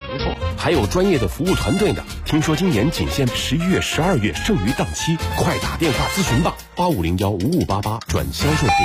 不错，还有专业的服务团队呢。听说今年仅限11月、12月剩余档期，快打电话咨询吧，85015588转销售部。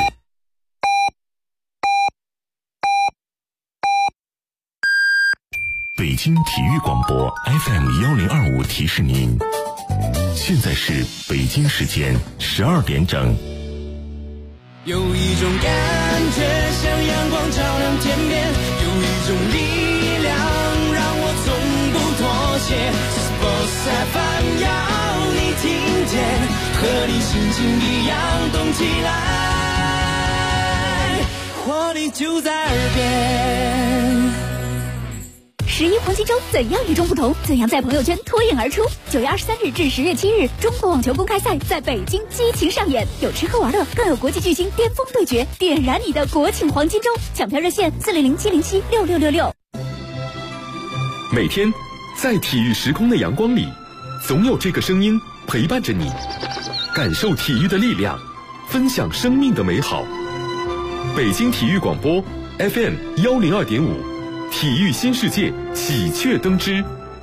北京体育广播 FM1025提示您，现在是北京时间12点整。 有一种感觉像阳光照亮天边，有一种力量让我从不妥协。Sports FM 要你听见，和你心情一样动起来，活力就在耳边。 11黄金周怎样与众不同？怎样在朋友圈脱颖而出？9月23日至10月7日，中国网球公开赛在北京激情上演，有吃喝玩乐，更有国际巨星巅峰对决，点燃你的国庆黄金周！抢票热线400-707-6666。 每天在体育时空的阳光里，总有这个声音陪伴着你，感受体育的力量，分享生命的美好。北京体育广播 FM102.5，体育新世界喜鹊登枝。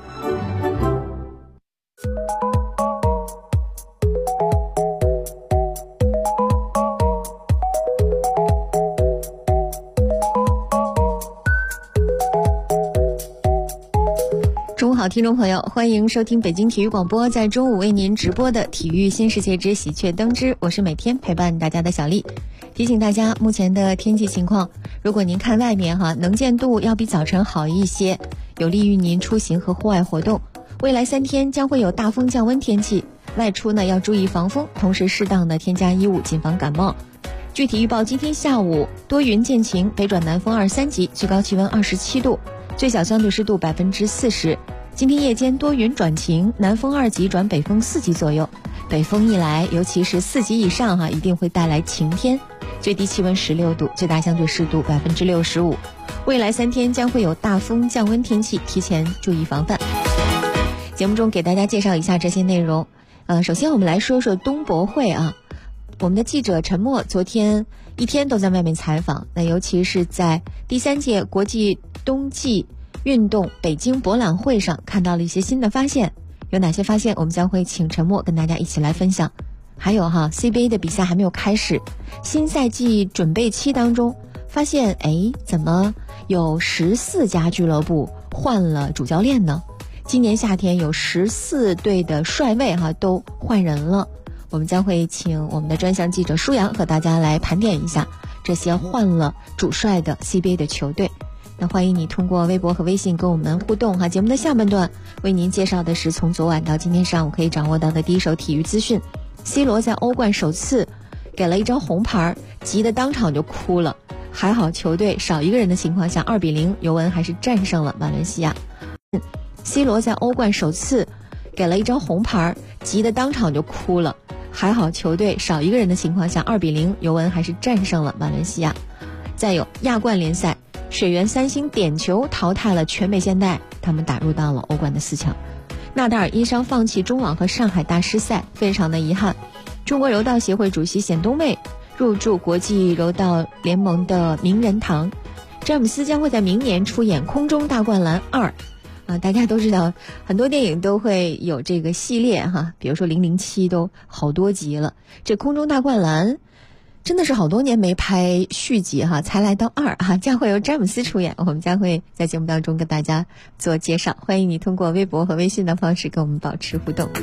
中午好，听众朋友，欢迎收听北京体育广播在中午为您直播的体育新世界之喜鹊登枝，我是每天陪伴大家的小丽。提醒大家目前的天气情况，如果您看外面能见度要比早晨好一些，有利于您出行和户外活动。未来3天将会有大风降温天气，外出呢要注意防风，同时适当的添加衣物，谨防感冒。具体预报：今天下午多云见晴，北转南风2、3级，最高气温27度，最小相对湿度40%。今天夜间多云转晴，南风2级转北风4级左右。北风一来，尤其是4级以上一定会带来晴天。最低气温16度，最大相对湿度65%。未来3天将会有大风降温天气，提前注意防范。节目中给大家介绍一下这些内容。首先我们来说说冬博会我们的记者陈默昨天一天都在外面采访，那尤其是在第3届国际冬季运动北京博览会上看到了一些新的发现。有哪些发现，我们将会请陈默跟大家一起来分享。还有CBA 的比赛还没有开始，新赛季准备期当中发现怎么有14家俱乐部换了主教练呢？今年夏天有14队的帅位都换人了。我们将会请我们的专项记者舒阳和大家来盘点一下这些换了主帅的 CBA 的球队。那欢迎你通过微博和微信跟我们互动节目的下半段为您介绍的是从昨晚到今天上午可以掌握到的第一手体育资讯。C 罗在欧冠首次给了一张红牌，急得当场就哭了，还好球队少一个人的情况下2-0，尤文还是战胜了马伦西亚。C 罗在欧冠首次给了一张红牌，急得当场就哭了，还好球队少一个人的情况下2-0，尤文还是战胜了马伦西亚。再有亚冠联赛，水源三星点球淘汰了全北现代，他们打入到了欧冠的4强。纳达尔因伤放弃中网和上海大师赛，非常的遗憾。中国柔道协会主席冼冬妹入驻国际柔道联盟的名人堂。詹姆斯将会在明年出演《空中大灌篮2》大家都知道很多电影都会有这个系列比如说007都好多集了，这《空中大灌篮》真的是好多年没拍续集才来到2将会由詹姆斯出演，我们将会在节目当中跟大家做介绍，欢迎你通过微博和微信的方式跟我们保持互动。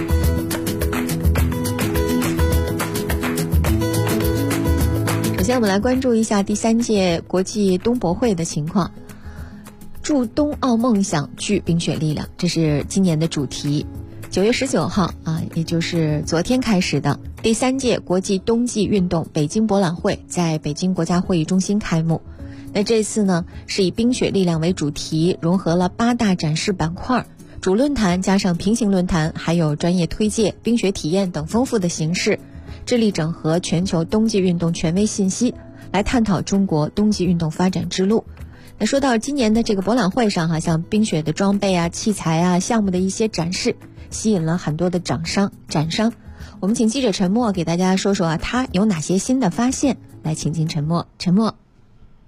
首先我们来关注一下第3届国际冬博会的情况。筑冬奥梦想，聚冰雪力量，这是今年的主题。9月19号也就是昨天开始的第3届国际冬季运动北京博览会在北京国家会议中心开幕。那这次呢是以冰雪力量为主题，融合了8大展示板块，主论坛加上平行论坛，还有专业推介、冰雪体验等丰富的形式，致力整合全球冬季运动权威信息，来探讨中国冬季运动发展之路。那说到今年的这个博览会上像冰雪的装备器材项目的一些展示，吸引了很多的展商。我们请记者陈默给大家说说他有哪些新的发现，来请进陈默。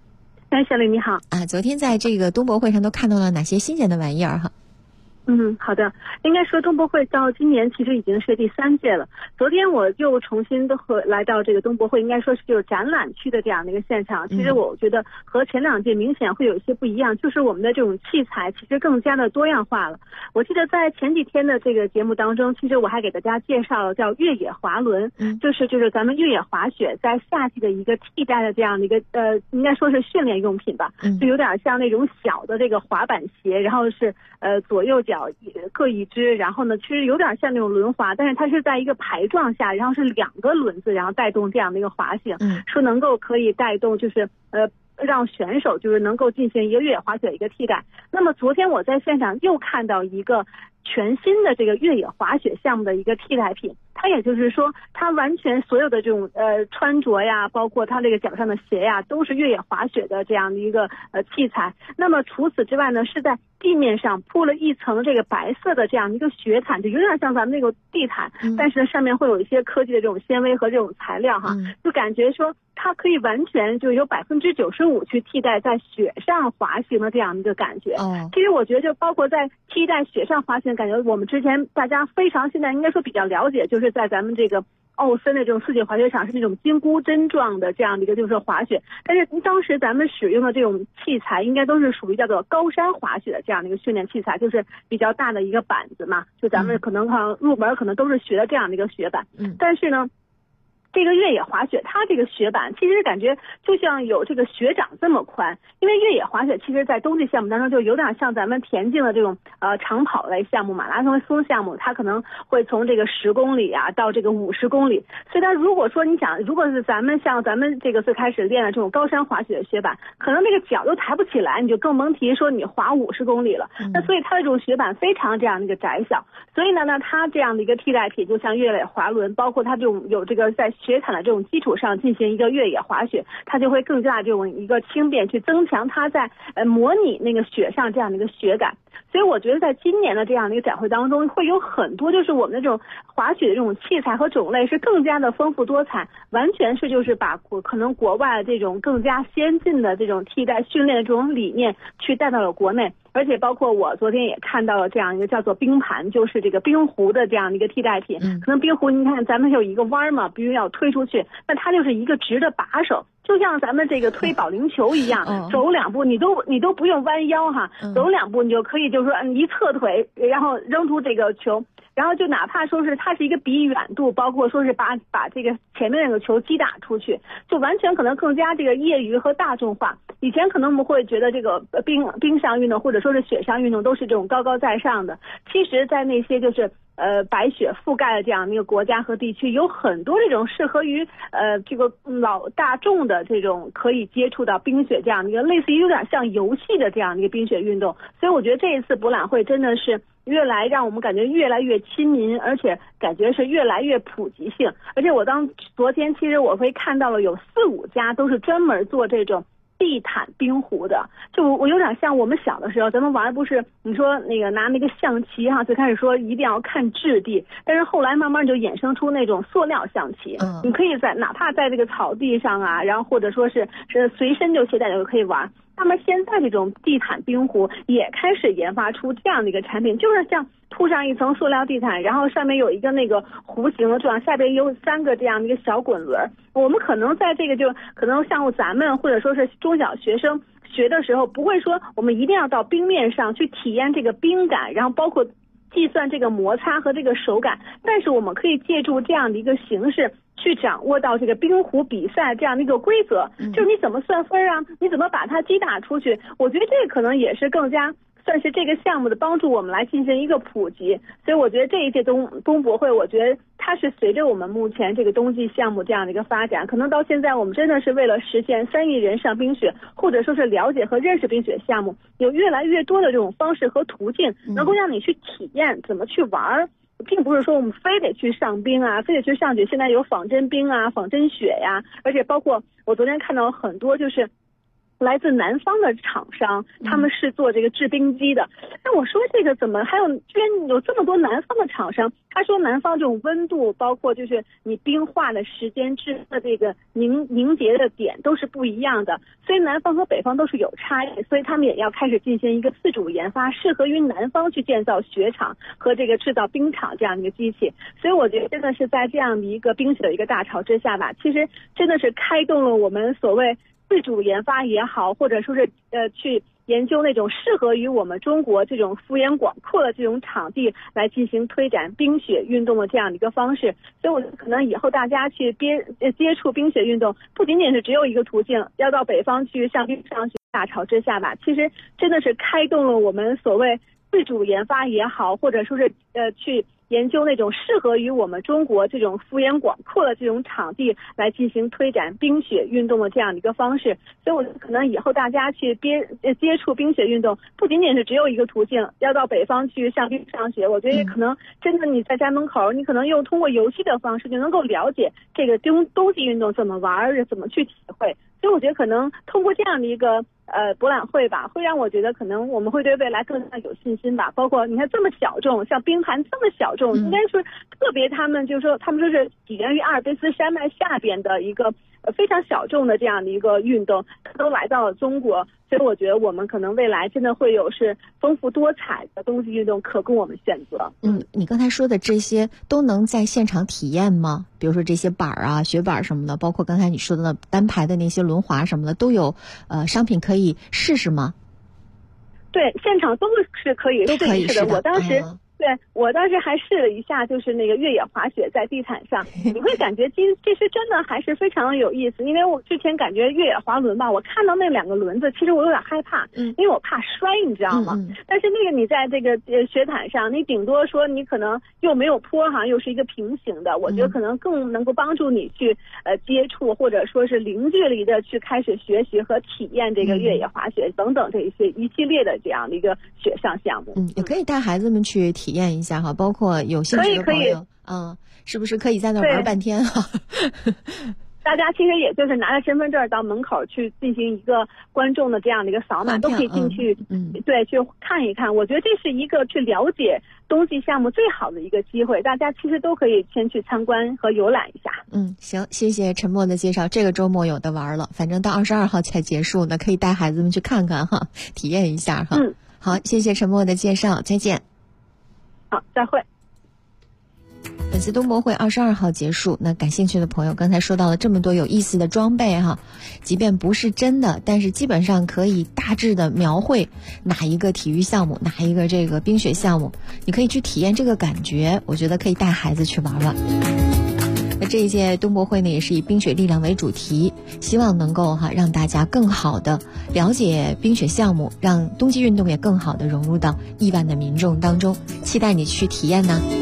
小李你好啊，昨天在这个冬博会上都看到了哪些新鲜的玩意儿哈？ 好的，应该说冬博会到今年其实已经是第3届了。昨天我又重新来到这个冬博会，应该说是就是展览区的这样的一个现场。其实我觉得和前2届明显会有一些不一样，就是我们的这种器材其实更加的多样化了。我记得在前几天的这个节目当中，其实我还给大家介绍了叫越野滑轮，就是咱们越野滑雪在夏季的一个替代的这样的一个应该说是训练用品吧，就有点像那种小的这个滑板鞋，然后是左右脚各一只，然后呢其实有点像那种轮滑，但是它是在一个排状下，然后是2个轮子然后带动这样的一个滑行，说能够可以带动就是让选手就是能够进行一个越野滑雪的一个替代。那么昨天我在现场又看到一个全新的这个越野滑雪项目的一个替代品，它也就是说它完全所有的这种穿着呀，包括它这个脚上的鞋呀，都是越野滑雪的这样的一个器材。那么除此之外呢，是在地面上铺了一层这个白色的这样一个雪毯，就有点像咱们那个地毯，但是上面会有一些科技的这种纤维和这种材料哈，就感觉说它可以完全就有95%去替代在雪上滑行的这样一个感觉。其实我觉得就包括在替代雪上滑行，感觉我们之前大家非常现在应该说比较了解，就是在咱们这个奥森的这种4季滑雪场是那种金箍针状的这样的一个就是滑雪，但是当时咱们使用的这种器材应该都是属于叫做高山滑雪的这样的一个训练器材，就是比较大的一个板子嘛，就咱们可能入门可能都是学的这样的一个雪板，但是呢这个越野滑雪它这个雪板其实感觉就像有这个雪掌这么宽，因为越野滑雪其实在冬季项目当中就有点像咱们田径的这种长跑类项目，马拉松项目，它可能会从这个10公里啊到这个50公里，所以它如果说你想如果是咱们像咱们这个最开始练的这种高山滑雪的雪板，可能这个脚都抬不起来，你就更甭提说你滑50公里了，那所以它这种雪板非常这样的一个窄小，所以呢它这样的一个替代品就像越野滑轮，包括它这种有这个在雪毯的这种基础上进行一个越野滑雪，它就会更加这种一个轻便，去增强它在模拟那个雪上这样的一个雪感。所以我觉得在今年的这样的一个展会当中，会有很多就是我们的这种滑雪的这种器材和种类是更加的丰富多彩，完全是就是把可能国外的这种更加先进的这种替代训练的这种理念去带到了国内。而且包括我昨天也看到了这样一个叫做冰盘，就是这个冰壶的这样的一个替代品。可能冰壶你看咱们有一个弯嘛，比如要推出去，那它就是一个直的把手，就像咱们这个推保龄球一样，走2步你都不用弯腰哈，走2步你就可以就是说一侧腿然后扔出这个球，然后就哪怕说是它是一个比远度，包括说是把这个前面那个球击打出去，就完全可能更加这个业余和大众化。以前可能我们会觉得这个冰上运动或者说是雪上运动都是这种高高在上的，其实在那些就是白雪覆盖的这样的一个国家和地区，有很多这种适合于这个老大众的这种可以接触到冰雪这样的一个类似于有点像游戏的这样的一个冰雪运动。所以我觉得这一次博览会真的是让我们感觉越来越亲民，而且感觉是越来越普及性。而且我昨天其实我会看到了有4-5家都是专门做这种地毯冰壶的，就我有点像我们小的时候咱们玩不是你说那个拿那个象棋哈，最开始说一定要看质地，但是后来慢慢就衍生出那种塑料象棋，你可以哪怕在这个草地上啊，然后或者说是随身就携带就可以玩。那么现在这种地毯冰壶也开始研发出这样的一个产品，就是像铺上一层塑料地毯，然后上面有一个那个弧形的状，下边有3个这样的一个小滚轮。我们可能在这个就可能像咱们或者说是中小学生学的时候，不会说我们一定要到冰面上去体验这个冰感，然后包括计算这个摩擦和这个手感，但是我们可以借助这样的一个形式去掌握到这个冰壶比赛这样的一个规则，就是你怎么算分啊，你怎么把它击打出去。我觉得这个可能也是更加算是这个项目的帮助我们来进行一个普及。所以我觉得这一届冬博会，我觉得它是随着我们目前这个冬季项目这样的一个发展，可能到现在我们真的是为了实现3亿人上冰雪，或者说是了解和认识冰雪项目，有越来越多的这种方式和途径能够让你去体验怎么去玩，并不是说我们非得去上冰啊，非得去上雪。现在有仿真冰啊，仿真雪呀，而且包括我昨天看到很多就是来自南方的厂商，他们是做这个制冰机的。那我说这个怎么还有居然有这么多南方的厂商？他说南方这种温度，包括就是你冰化的时间、制的这个凝结的点都是不一样的，所以南方和北方都是有差异，所以他们也要开始进行一个自主研发，适合于南方去建造雪场和这个制造冰场这样的一个机器。所以我觉得真的是在这样的一个冰雪的一个大潮之下吧，其实真的是开动了我们所谓自主研发也好，或者说是去研究那种适合于我们中国这种幅员广阔的这种场地来进行推展冰雪运动的这样的一个方式。所以我可能以后大家去接触冰雪运动，不仅仅是只有一个途径，要到北方去上冰上雪。大潮之下吧，其实真的是开动了我们所谓自主研发也好，或者说是去研究那种适合于我们中国这种幅员广阔的这种场地来进行推展冰雪运动的这样的一个方式。所以我可能以后大家去接触冰雪运动，不仅仅是只有一个途径，要到北方去上冰上学。我觉得可能真的你在家门口，你可能通过游戏的方式就能够了解这个冬季运动怎么玩，怎么去体会。所以我觉得可能通过这样的一个博览会吧，会让我觉得可能我们会对未来更加有信心吧。包括你看这么小众，像冰盘这么小众，应该是特别他们说是起源于阿尔卑斯山脉下边的一个非常小众的这样的一个运动，都来到了中国。所以我觉得我们可能未来真的会有是丰富多彩的冬季运动可供我们选择。 你刚才说的这些都能在现场体验吗？比如说这些板啊、雪板什么的，包括刚才你说的单排的那些轮滑什么的，都有商品可以试试吗？对， 现场都是可以试一试的。我当时还试了一下，就是那个越野滑雪在地毯上，你会感觉其实真的还是非常有意思。因为我之前感觉越野滑轮吧，我看到那两个轮子，其实我有点害怕，因为我怕摔，你知道吗？但是那个你在这个雪毯上，你顶多说你可能又没有坡哈，又是一个平行的，我觉得可能更能够帮助你去接触，或者说是零距离的去开始学习和体验这个越野滑雪等等这一系列的这样的一个雪上项目。 也可以带孩子们去体验一下哈，包括有兴趣的朋友，是不是可以在那玩半天哈？ 大家其实也就是拿着身份证到门口去进行一个观众的这样的一个扫码，都可以进去，去看一看。我觉得这是一个去了解冬季项目最好的一个机会，大家其实都可以先去参观和游览一下。 行，谢谢陈默的介绍。这个周末有的玩了，反正到22号才结束呢，可以带孩子们去看看哈，体验一下哈。好，谢谢陈默的介绍，再见。 好，再会。 本次冬博会22号结束，那感兴趣的朋友刚才说到了这么多有意思的装备哈，即便不是真的，但是基本上可以大致的描绘哪一个体育项目，哪一个这个冰雪项目，你可以去体验这个感觉，我觉得可以带孩子去玩玩。那这一届冬博会呢，也是以冰雪力量为主题，希望能够让大家更好的了解冰雪项目，让冬季运动也更好的融入到亿万的民众当中，期待你去体验呢。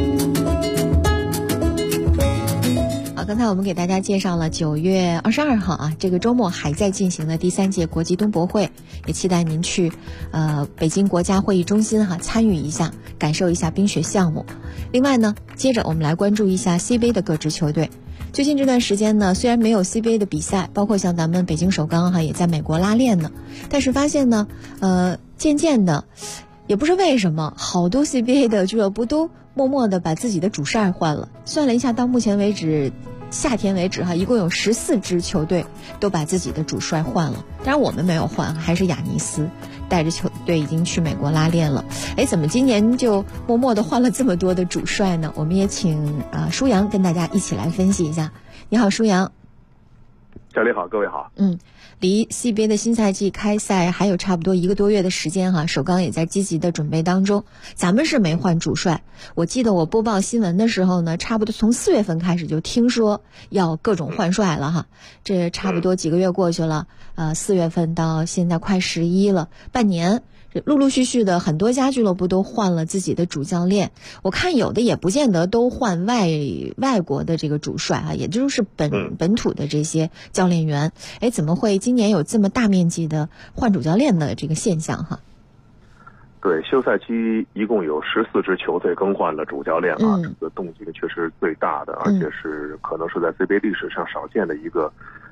刚才我们给大家介绍了9月22号这个周末还在进行的第3届国际冬博会，也期待您去北京国家会议中心参与一下，感受一下冰雪项目。另外呢，接着我们来关注一下 CBA 的各支球队。最近这段时间呢，虽然没有 CBA 的比赛，包括像咱们北京首钢也在美国拉练呢，但是发现呢渐渐的也不知为什么，好多 CBA 的俱乐部都默默的把自己的主帅换了。算了一下，到目前为止夏天为止一共有14支球队都把自己的主帅换了。当然我们没有换，还是亚尼斯带着球队已经去美国拉练了。怎么今年就默默的换了这么多的主帅呢？我们也请舒阳跟大家一起来分析一下。你好，舒阳。 小李好，各位好。 离 CBA 的新赛季开赛还有差不多1个多月的时间首钢也在积极的准备当中。咱们是没换主帅，我记得我播报新闻的时候呢，差不多从4月份开始就听说要各种换帅了这差不多几个月过去了，4月份到现在快11了，半年。陆陆续续的很多家俱乐部都换了自己的主教练，我看有的也不见得都换外国的这个主帅也就是本土的这些教练员。怎么会今年有这么大面积的换主教练的这个现象对，休赛期一共有14支球队更换了主教练这个动静确实最大的，而且是可能是在 CBA 历史上少见的一个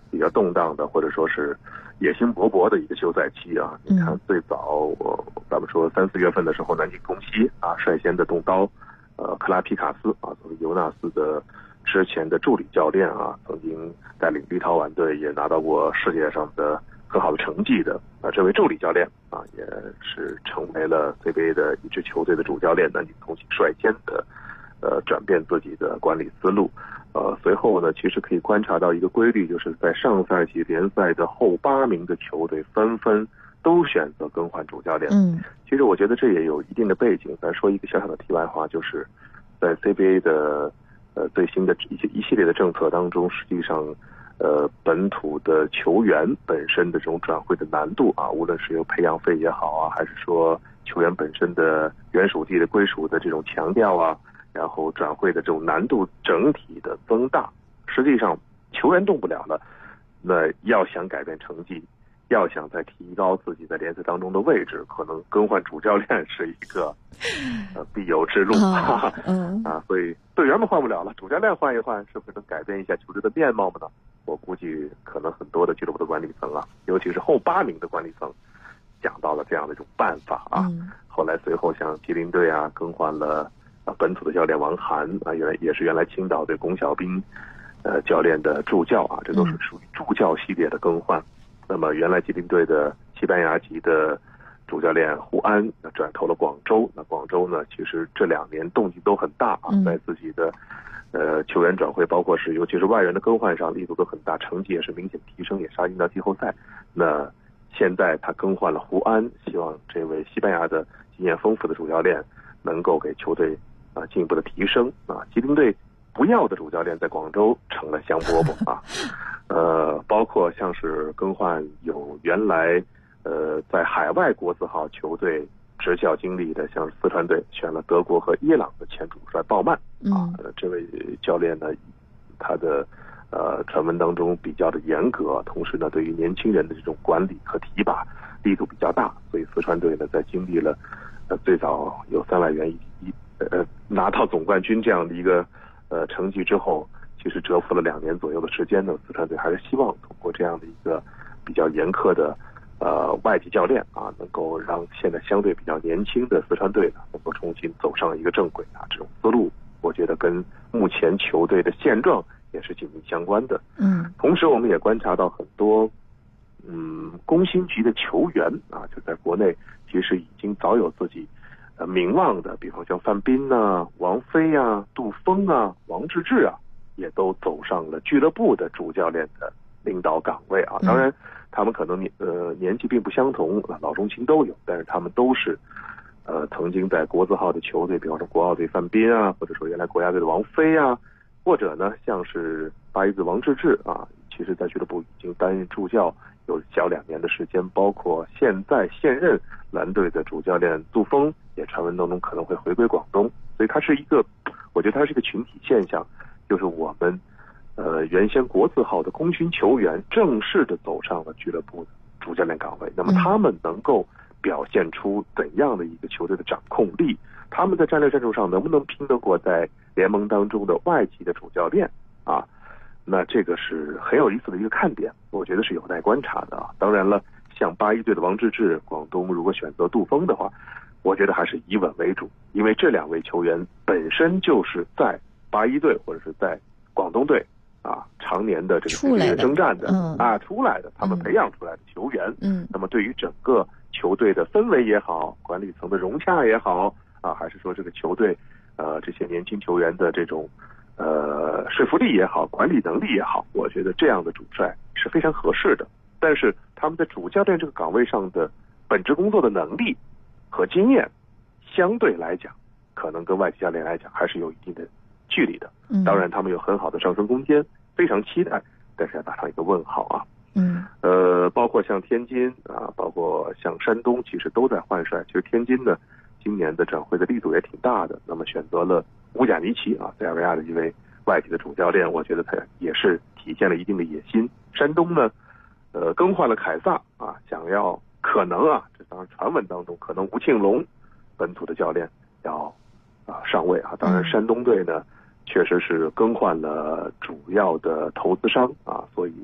比较动荡的，或者说是野心勃勃的一个休赛期啊。你看最早咱们说3、4月份的时候，南京公西啊率先的动刀，克拉皮卡斯啊，作为尤纳斯的之前的助理教练啊，曾经带领立陶宛队也拿到过世界上的很好的成绩的啊，这位助理教练啊，也是成为了 CBA 的一支球队的主教练，南京公西率先的转变自己的管理思路。随后呢，其实可以观察到一个规律，就是在上赛季联赛的后8名的球队纷纷都选择更换主教练。其实我觉得这也有一定的背景。咱说一个小小的题外话，就是在 CBA 的最新的一系列的政策当中，实际上本土的球员本身的这种转会的难度啊，无论是由培养费也好啊，还是说球员本身的原属地的归属的这种强调啊，然后转会的这种难度整体的增大，实际上球员动不了了，那要想改变成绩，要想再提高自己在联赛当中的位置，可能更换主教练是一个必由之路所以队员们换不了了，主教练换一换，是不是能改变一下球队的面貌呢？我估计可能很多的俱乐部的管理层啊，尤其是后8名的管理层想到了这样的一种办法啊。后来随后像吉林队啊更换了本土的教练王涵啊，原来青岛队龚小兵教练的助教啊，这都是属于助教系列的更换。那么原来吉林队的西班牙籍的主教练胡安转投了广州，那广州呢，其实这2年动静都很大啊，在自己的球员转会，包括是尤其是外援的更换上力度都很大，成绩也是明显提升，也杀进到季后赛。那现在他更换了胡安，希望这位西班牙的经验丰富的主教练能够给球队进一步的提升啊。吉林队不要的主教练在广州成了香饽饽啊。包括像是更换有原来在海外国字号球队执教经历的，像四川队选了德国和伊朗的前主帅鲍曼啊。这位教练呢，他的传闻当中比较的严格，同时呢对于年轻人的这种管理和提拔力度比较大，所以四川队呢在经历了最早有3万元拿到总冠军这样的一个成绩之后，其实蛰伏了2年左右的时间呢，四川队还是希望通过这样的一个比较严苛的外籍教练啊，能够让现在相对比较年轻的四川队呢能够重新走上一个正轨啊。这种思路我觉得跟目前球队的现状也是紧密相关的。同时我们也观察到很多工薪级的球员啊，就在国内其实已经早有自己名望的，比方像范斌啊、王菲啊、杜峰啊、王治郅啊，也都走上了俱乐部的主教练的领导岗位啊。当然他们可能年纪并不相同，老中青都有，但是他们都是曾经在国字号的球队，比方说国奥队范斌啊，或者说原来国家队的王菲啊，或者呢像是8一字王治郅啊，其实在俱乐部已经担任助教有小2年的时间，包括现任蓝队的主教练杜峰也传闻当中可能会回归广东。所以它是一个，我觉得它是一个群体现象，就是我们原先国字号的功勋球员正式的走上了俱乐部的主教练岗位，那么他们能够表现出怎样的一个球队的掌控力，他们在战略战术上能不能拼得过在联盟当中的外籍的主教练啊？那这个是很有意思的一个看点，我觉得是有待观察的啊。当然了，像8一队的王治郅，广东如果选择杜峰的话，我觉得还是以稳为主，因为这2位球员本身就是在8一队或者是在广东队啊常年的这个职业征战的出来的，他们培养出来的球员。那么对于整个球队的氛围也好，管理层的融洽也好啊，还是说这个球队这些年轻球员的这种说服力也好，管理能力也好，我觉得这样的主帅是非常合适的。但是他们在主教练这个岗位上的本职工作的能力和经验，相对来讲可能跟外籍教练来讲还是有一定的距离的。当然他们有很好的上升空间，非常期待，但是要打上一个问号啊。包括像天津啊，包括像山东，其实都在换帅。其实天津呢，今年的转会的力度也挺大的，那么选择了乌贾尼奇啊，塞尔维亚的一位外籍的主教练，我觉得他也是体现了一定的野心。山东呢，更换了凯撒啊，想要可能啊，这当然传闻当中可能吴庆龙本土的教练要上位啊。当然山东队呢，确实是更换了主要的投资商啊，所以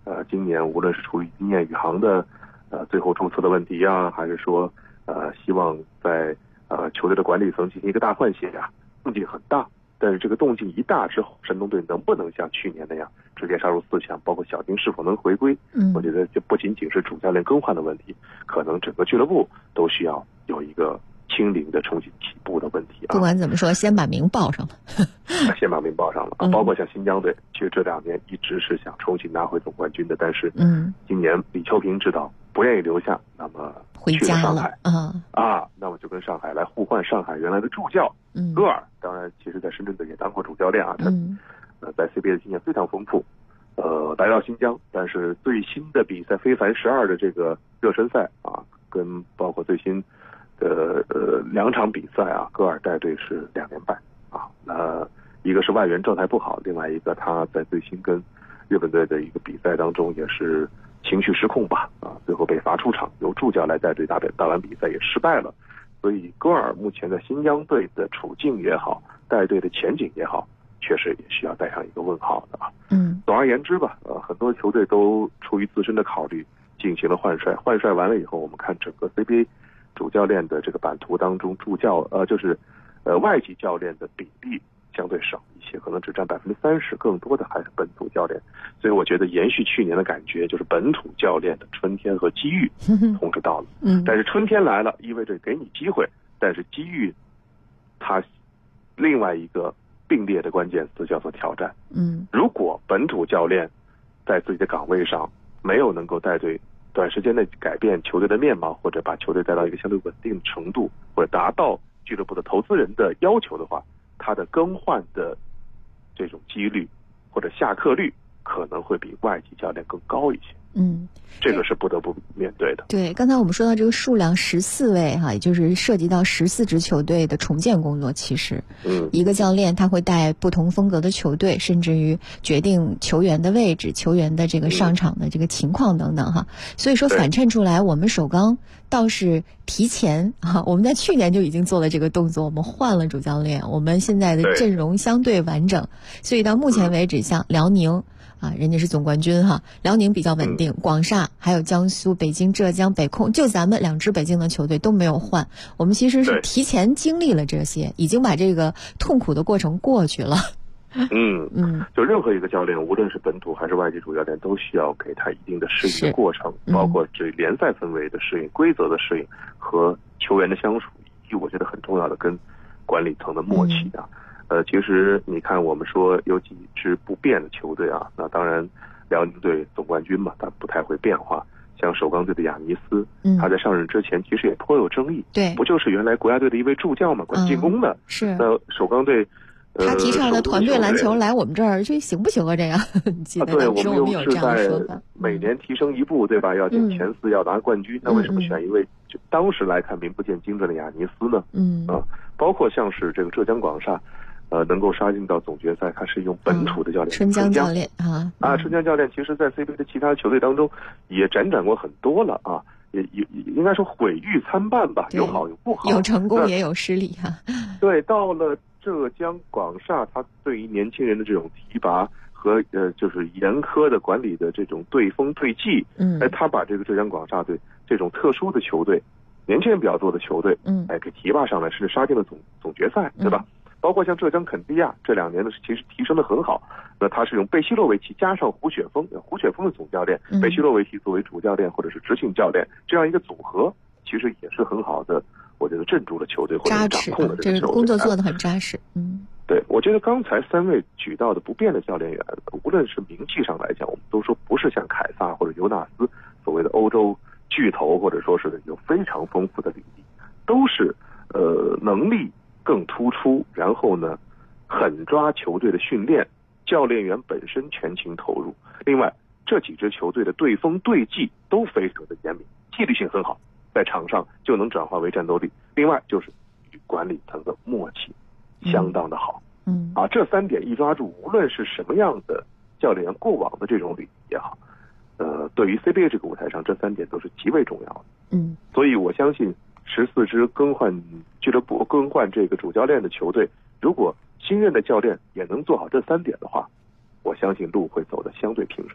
今年无论是出于经验宇航的最后注册的问题啊，还是说希望在球队的管理层进行一个大换血啊，动静很大。但是这个动静一大之后，山东队能不能像去年那样直接杀入4强，包括小金是否能回归，我觉得这不仅仅是主教练更换的问题，可能整个俱乐部都需要有一个清零的重新起步的问题啊。 不管怎么说，先把名报上了。 先把名报上了啊！包括像新疆队，其实这2年一直是想重新拿回总冠军的，但是今年李秋平指导不愿意留下，那么回家了去了上海那么就跟上海来互换上海原来的助教戈尔，当然其实在深圳队也当过主教练啊，他在 CBA 的经验非常丰富。来到新疆，但是最新的比赛非凡12的这个热身赛啊，跟包括最新的2场比赛啊，戈尔带队是2连败啊。一个是外援状态不好，另外一个他在最新跟日本队的一个比赛当中也是情绪失控吧啊，最后被罚出场，由助教来带队打完比赛也失败了。所以戈尔目前在新疆队的处境也好，带队的前景也好，确实也需要带上一个问号的啊。总而言之吧，很多球队都出于自身的考虑进行了换帅。换帅完了以后，我们看整个 CBA 主教练的这个版图当中，外籍教练的比例相对少一些，可能只占30%，更多的还是本土教练。所以我觉得延续去年的感觉，就是本土教练的春天和机遇同时到了。但是春天来了，意味着给你机会，但是机遇它另外一个并列的关键词叫做挑战。如果本土教练在自己的岗位上没有能够带队短时间内改变球队的面貌，或者把球队带到一个相对稳定的程度，或者达到俱乐部的投资人的要求的话，他的更换的这种几率或者下课率可能会比外籍教练更高一些。这个是不得不面对的。 对，刚才我们说到这个数量14位也就是涉及到14支球队的重建工作。其实一个教练他会带不同风格的球队，甚至于决定球员的位置、球员的这个上场的这个情况等等所以说反衬出来，我们首钢倒是提前我们在去年就已经做了这个动作，我们换了主教练，我们现在的阵容相对完整，所以到目前为止，像辽宁人家是总冠军辽宁比较稳定，广厦还有江苏、北京、浙江、北控，就咱们2支北京的球队都没有换。我们其实是提前经历了这些，已经把这个痛苦的过程过去了。 就任何一个教练，无论是本土还是外籍主教练，都需要给他一定的适应的过程，包括这联赛氛围的适应、规则的适应和球员的相处，以及我觉得很重要的跟管理层的默契其实你看，我们说有几支不变的球队那当然辽宁队总冠军嘛，他不太会变化。像首钢队的亚尼斯，他在上任之前其实也颇有争议，对，不就是原来国家队的一位助教嘛，管进攻的。是。那首钢队， 他提倡的团队篮球来我们这儿，这行不行这样？ 对，我们又是在每年提升一步，对吧？要进前4，要拿冠军。那为什么选一位就当时来看名不见经传的亚尼斯呢？包括像是这个浙江广厦。能够杀进到总决赛，他是用本土的教练春江教练春江教练，其实在 CBA 的其他球队当中也辗转过很多了也应该说毁誉参半吧，有好有不好， 有成功也有失利对，到了浙江广厦，他对于年轻人的这种提拔和就是严苛的管理的这种对风对纪，他把这个浙江广厦队这种特殊的球队，年轻人比较多的球队，给提拔上来，甚至杀进了总决赛，对吧？包括像浙江肯迪亚这2年呢，其实提升的很好。那他是用贝西洛维奇加上胡雪峰的总教练，贝西洛维奇作为主教练或者是执行教练，这样一个组合，其实也是很好的。我觉得镇住了球队或者掌控了这个球队， 这个工作做得很扎实。 对，我觉得刚才3位举到的不变的教练员，无论是名气上来讲，我们都说不是像凯撒或者尤纳斯所谓的欧洲巨头，或者说是有非常丰富的履历，都是能力更突出，然后呢狠抓球队的训练，教练员本身全情投入。另外这几支球队的对风对纪都非常的严明，纪律性很好，在场上就能转化为战斗力。另外就是与管理层的默契相当的好。这3点一抓住，无论是什么样的教练员过往的这种履历也好，对于 CBA 这个舞台上，这3点都是极为重要的。所以我相信14支更换俱乐部、更换这个主教练的球队，如果新任的教练也能做好这3点的话，我相信路会走得相对平顺一些。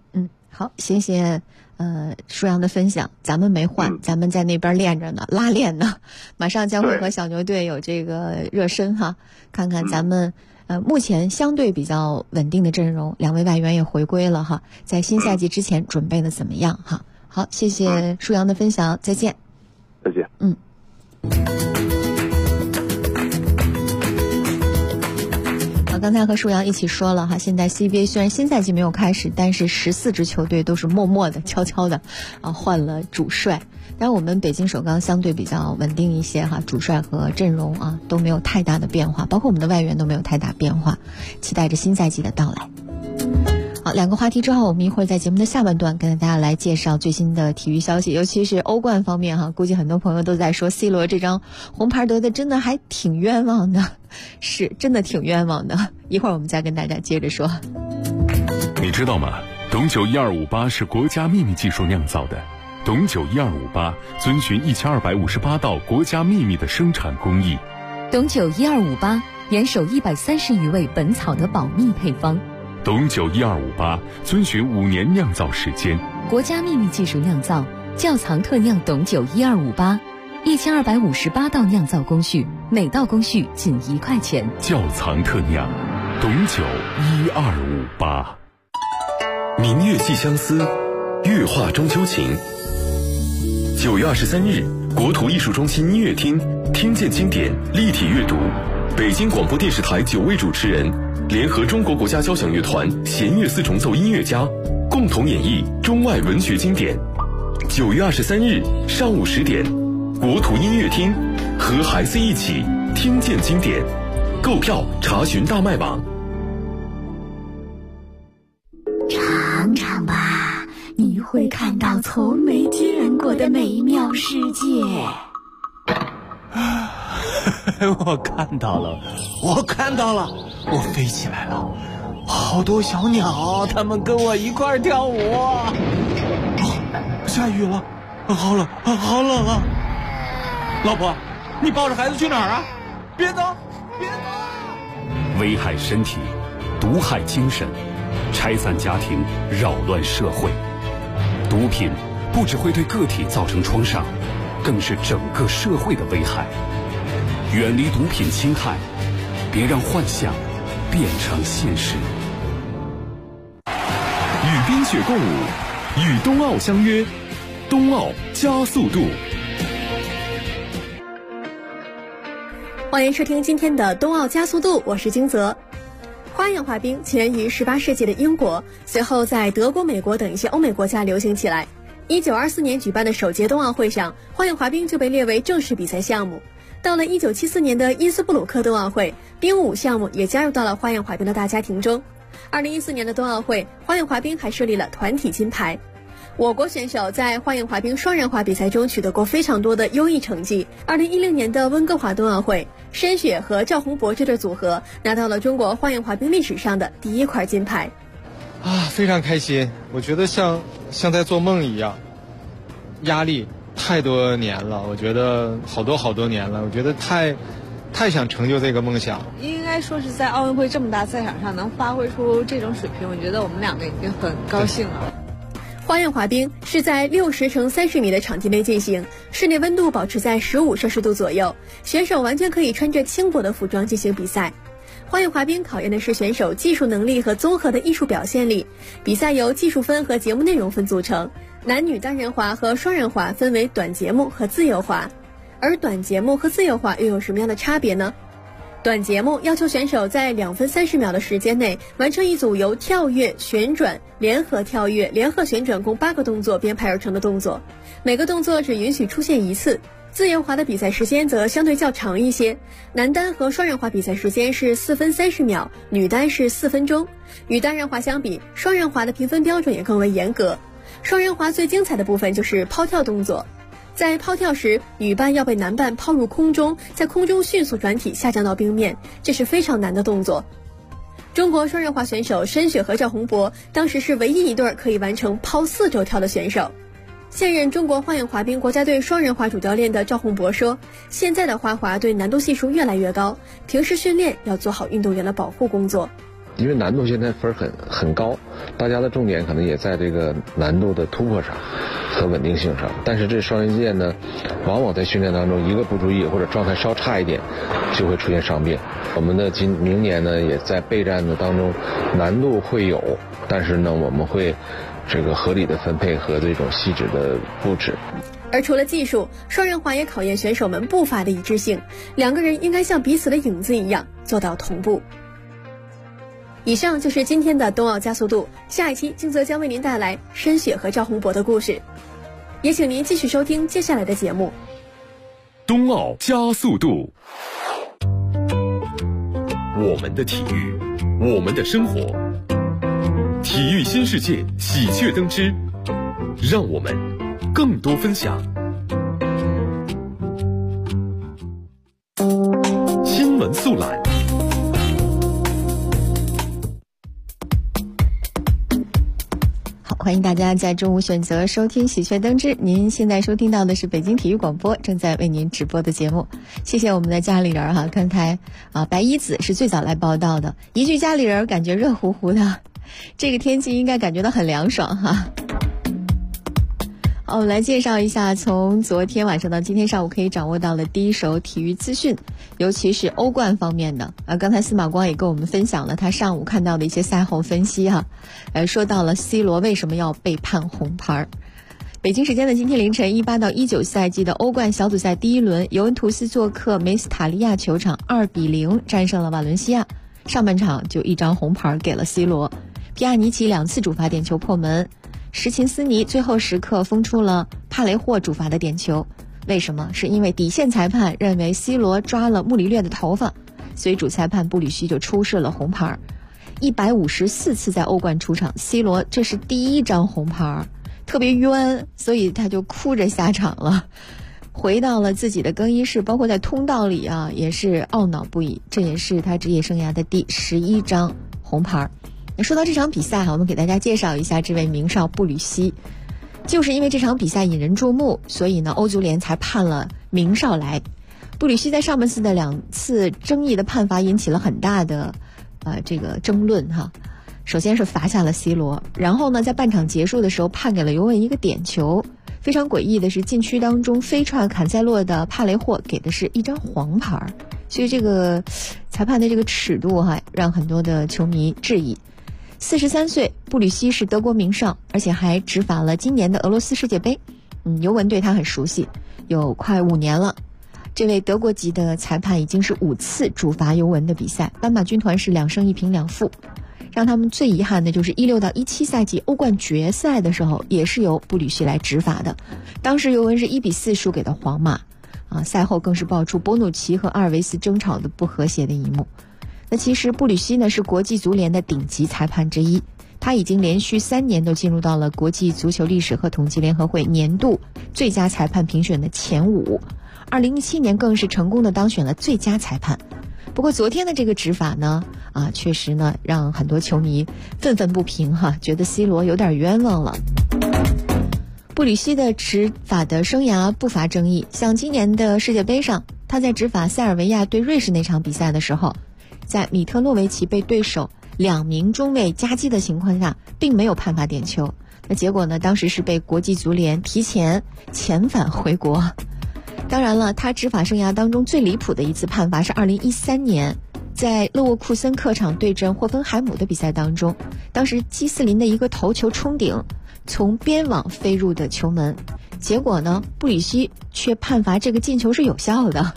好，谢谢舒阳的分享。咱们没换，咱们在那边练着呢，拉练呢，马上将会和小牛队有这个热身哈，看看咱们目前相对比较稳定的阵容，2位外援也回归了哈，在新赛季之前准备的怎么样哈？好，谢谢舒阳的分享，再见。 再见。 刚才和舒阳一起说了哈，现在 CBA 虽然新赛季没有开始，但是14支球队都是默默的、悄悄的换了主帅。当然我们北京首钢相对比较稳定一些哈，主帅和阵容都没有太大的变化，包括我们的外援都没有太大变化，期待着新赛季的到来。好，2个话题之后，我们一会儿在节目的下半段跟大家来介绍最新的体育消息，尤其是欧冠方面哈，估计很多朋友都在说 C 罗这张红牌得的真的还挺冤枉的，是真的挺冤枉的。一会儿我们再跟大家接着说。 你知道吗？董酒1258是国家秘密技术酿造的，董酒1258遵循1258道国家秘密的生产工艺。 董酒1258严守130余味本草的保密配方。 董酒1258遵循5年酿造时间， 国家秘密技术酿造，窖藏特酿董酒1258，1258道酿造工序，每道工序仅1块钱。 窖藏特酿，董酒1258。 明月寄相思，月画中秋情。9月23日，国土艺术中心音乐厅听见经典立体阅读，北京广播电视台9位主持人联合中国国家交响乐团弦乐4重奏音乐家，共同演绎中外文学经典。9月23日上午10点，国土音乐厅和孩子一起听见经典。购票查询大麦网。 尝尝吧，你会看到从没见过的美妙世界。 我看到了，我飞起来了，好多小鸟，它们跟我一块跳舞。下雨了，好冷啊！老婆，你抱着孩子去哪儿啊？别走！ 危害身体，毒害精神，拆散家庭，扰乱社会。毒品不只会对个体造成创伤，更是整个社会的危害。远离毒品侵害，别让幻想变成现实。 与冰雪共舞，与冬奥相约，冬奥加速度。 欢迎收听今天的冬奥加速度，我是金泽。花样滑冰起源于18世纪的英国，随后在德国、美国等一些欧美国家流行起来。1924年举办的首届冬奥会上，花样滑冰就被列为正式比赛项目。到了1974年的因斯布鲁克冬奥会，冰舞项目也加入到了花样滑冰的大家庭中。2014年的冬奥会，花样滑冰还设立了团体金牌。我国选手在花样滑冰双人滑比赛中取得过非常多的优异成绩。2016年的温哥华冬奥会，申雪和赵宏博这对组合拿到了中国花样滑冰历史上的第1块金牌。 非常开心，我觉得像在做梦一样，压力太多年了，我觉得好多年了，我觉得太想成就这个梦想。 应该说是在奥运会这么大赛场上能发挥出这种水平，我觉得我们2个已经很高兴了。 花样滑冰是在60乘30米的场地内进行，室内温度保持在15摄氏度左右，选手完全可以穿着轻薄的服装进行比赛。花样滑冰考验的是选手技术能力和综合的艺术表现力，比赛由技术分和节目内容分组成。男女单人滑和双人滑分为短节目和自由滑，而短节目和自由滑又有什么样的差别呢？短节目要求选手在2分30秒的时间内完成一组由跳跃、旋转、联合跳跃、联合旋转共8个动作编排而成的动作，每个动作只允许出现1次。自由滑的比赛时间则相对较长一些，男单和双人滑比赛时间是4分30秒，女单是4分钟。与单人滑相比，双人滑的评分标准也更为严格。双人滑最精彩的部分就是抛跳动作，在抛跳时，女伴要被男伴抛入空中，在空中迅速转体下降到冰面，这是非常难的动作。中国双人滑选手申雪和赵宏博当时是唯一一对可以完成抛4轴跳的选手。现任中国花样滑冰国家队双人滑主教练的赵宏博说，现在的花滑对难度系数越来越高，平时训练要做好运动员的保护工作。 因为难度现在分很高，大家的重点可能也在这个难度的突破上和稳定性上。但是这双刃剑呢，往往在训练当中一个不注意或者状态稍差一点，就会出现伤病。我们的明年呢，也在备战的当中，难度会有，但是呢，我们会这个合理的分配和这种细致的布置。 而除了技术，双人滑也考验选手们步伐的一致性，两个人应该像彼此的影子一样做到同步。以上就是今天的冬奥加速度，下一期金泽将为您带来申雪和赵宏博的故事，也请您继续收听接下来的节目。 冬奥加速度，我们的体育，我们的生活，体育新世界喜鹊登枝，让我们更多分享。新闻速览。 好，欢迎大家在中午选择收听喜鹊登枝。您现在收听到的是北京体育广播正在为您直播的节目。谢谢我们的家里人哈，刚才白一子是最早来报道的，一句家里人感觉热乎乎的，这个天气应该感觉到很凉爽哈。好，我们来介绍一下从昨天晚上到今天上午可以掌握到的第一手体育资讯，尤其是欧冠方面的。刚才司马光也跟我们分享了他上午看到的一些赛后分析哈，说到了 C 罗为什么要被判红牌。北京时间的今天凌晨，18到19赛季的欧冠小组赛第一轮，尤文图斯做客梅斯塔利亚球场2-0战胜了瓦伦西亚，上半场就一张红牌给了 C 罗，皮亚尼奇2次主罚点球破门，什琴斯尼最后时刻封出了帕雷霍主罚的点球。为什么？是因为底线裁判认为 C 罗抓了穆里略的头发，所以主裁判布吕希就出示了红牌。154次在欧冠出场， C 罗这是第一张红牌，特别冤，所以他就哭着下场了，回到了自己的更衣室，包括在通道里也是懊恼不已。这也是他职业生涯的第11张红牌。说到这场比赛我们给大家介绍一下这位名少布吕希。就是因为这场比赛引人注目，所以呢，欧足联才判了名少来。布吕希在上半次的2次争议的判罚引起了很大的这个争论哈。首先是罚下了 C 罗，然后呢，在半场结束的时候判给了尤文一个点球。非常诡异的是，禁区当中飞串坎塞洛的帕雷霍给的是一张黄牌，所以这个裁判的这个尺度让很多的球迷质疑。43岁，布吕希是德国名少，而且还执法了今年的俄罗斯世界杯。尤文对他很熟悉，有快5年了。这位德国籍的裁判已经是5次主罚尤文的比赛，斑马军团是2胜1平2负。让他们最遗憾的就是16到17赛季欧冠决赛的时候，也是由布吕希来执法的。当时尤文是1-4输给了皇马，赛后更是爆出波努奇和阿尔维斯争吵的不和谐的一幕。那其实布吕希呢是国际足联的顶级裁判之一，他已经连续3年都进入到了国际足球历史和统计联合会年度最佳裁判评选的前5。2017年更是成功的当选了最佳裁判。不过昨天的这个执法呢，确实呢让很多球迷愤愤不平觉得 C 罗有点冤枉了。布吕希的执法的生涯不乏争议，像今年的世界杯上，他在执法塞尔维亚对瑞士那场比赛的时候，在米特诺维奇被对手2名中卫夹击的情况下，并没有判罚点球。那结果呢，当时是被国际足联提前遣返回国。当然了，他执法生涯当中最离谱的一次判罚是2013年在勒沃库森客场对阵霍芬海姆的比赛当中，当时基斯林的一个头球冲顶，从边网飞入的球门，结果呢，布吕希却判罚这个进球是有效的。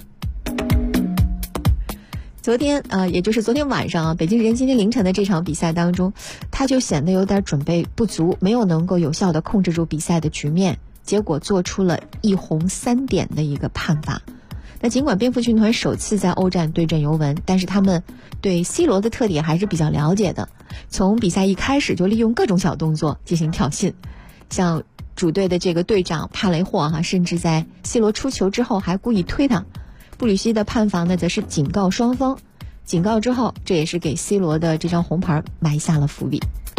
昨天也就是昨天晚上北京时间今天凌晨的这场比赛当中，他就显得有点准备不足，没有能够有效地控制住比赛的局面，结果做出了1红3点的一个判罚。那尽管蝙蝠军团首次在欧战对阵尤文，但是他们对 C 罗的特点还是比较了解的，从比赛一开始就利用各种小动作进行挑衅，像主队的这个队长帕雷霍甚至在 C 罗出球之后还故意推他。布吕希的判罚呢，则是警告双方，警告之后，这也是给 C 罗的这张红牌埋下了伏笔。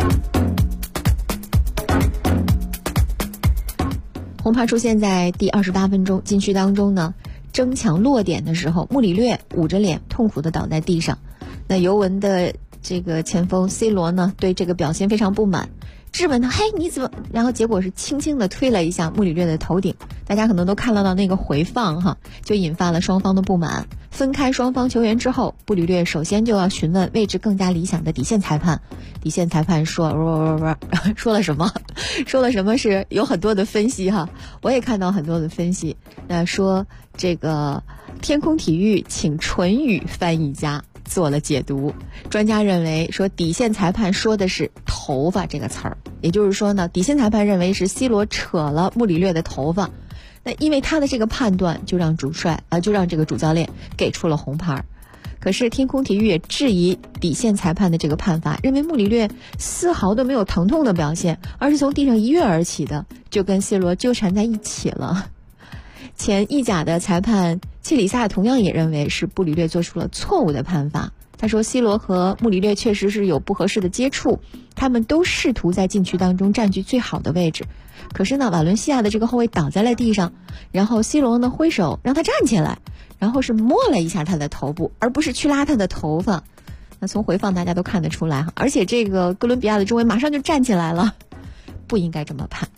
红牌出现在第28分钟，禁区当中呢，争抢落点的时候，穆里略捂着脸痛苦地倒在地上。那尤文的这个前锋 C 罗呢对这个表现非常不满，质问他，嘿，你怎么？然后结果是轻轻地推了一下穆里略的头顶，大家可能都看到那个回放哈，就引发了双方的不满。分开双方球员之后，穆里略首先就要询问位置更加理想的底线裁判。底线裁判说了什么？说了什么是有很多的分析哈，我也看到很多的分析。那说这个天空体育请纯语翻译家做了解读，专家认为说底线裁判说的是头发这个词儿，也就是说呢，底线裁判认为是 C 罗扯了穆里略的头发，那因为他的这个判断就让这个主教练给出了红牌。可是天空体育也质疑底线裁判的这个判罚，认为穆里略丝毫都没有疼痛的表现，而是从地上一跃而起的，就跟 C 罗纠缠在一起了。前意甲的裁判切里萨同样也认为是穆里略做出了错误的判罚。他说 C 罗和穆里略确实是有不合适的接触，他们都试图在禁区当中占据最好的位置，可是呢瓦伦西亚的这个后卫倒在了地上，然后 C 罗呢挥手让他站起来，然后是摸了一下他的头部，而不是去拉他的头发。那从回放大家都看得出来，而且这个哥伦比亚的中卫马上就站起来了，不应该这么判。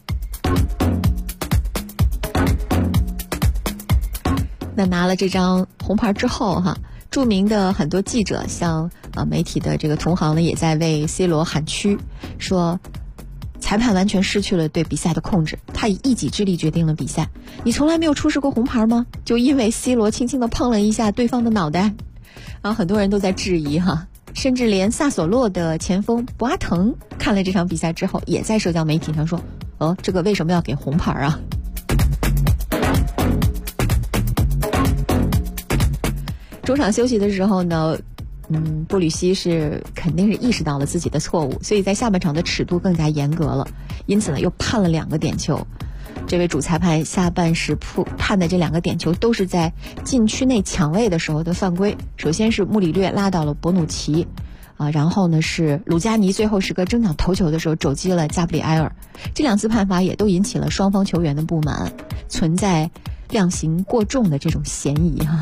那拿了这张红牌之后哈，著名的很多记者像媒体的这个同行呢，也在为 C 罗喊屈，说裁判完全失去了对比赛的控制，他以一己之力决定了比赛。你从来没有出示过红牌吗？就因为 C 罗轻轻地碰了一下对方的脑袋。然后很多人都在质疑哈，甚至连萨索洛的前锋博阿滕看了这场比赛之后，也在社交媒体上说，这个为什么要给红牌啊？中场休息的时候呢，布吕西肯定是意识到了自己的错误，所以在下半场的尺度更加严格了，因此呢又判了2个点球。这位主裁判下半时判的这2个点球都是在禁区内抢位的时候的犯规。首先是穆里略拉倒了博努奇，然后呢是鲁加尼最后时刻争抢头球的时候肘击了加布里埃尔。这2次判罚也都引起了双方球员的不满，存在量刑过重的这种嫌疑哈。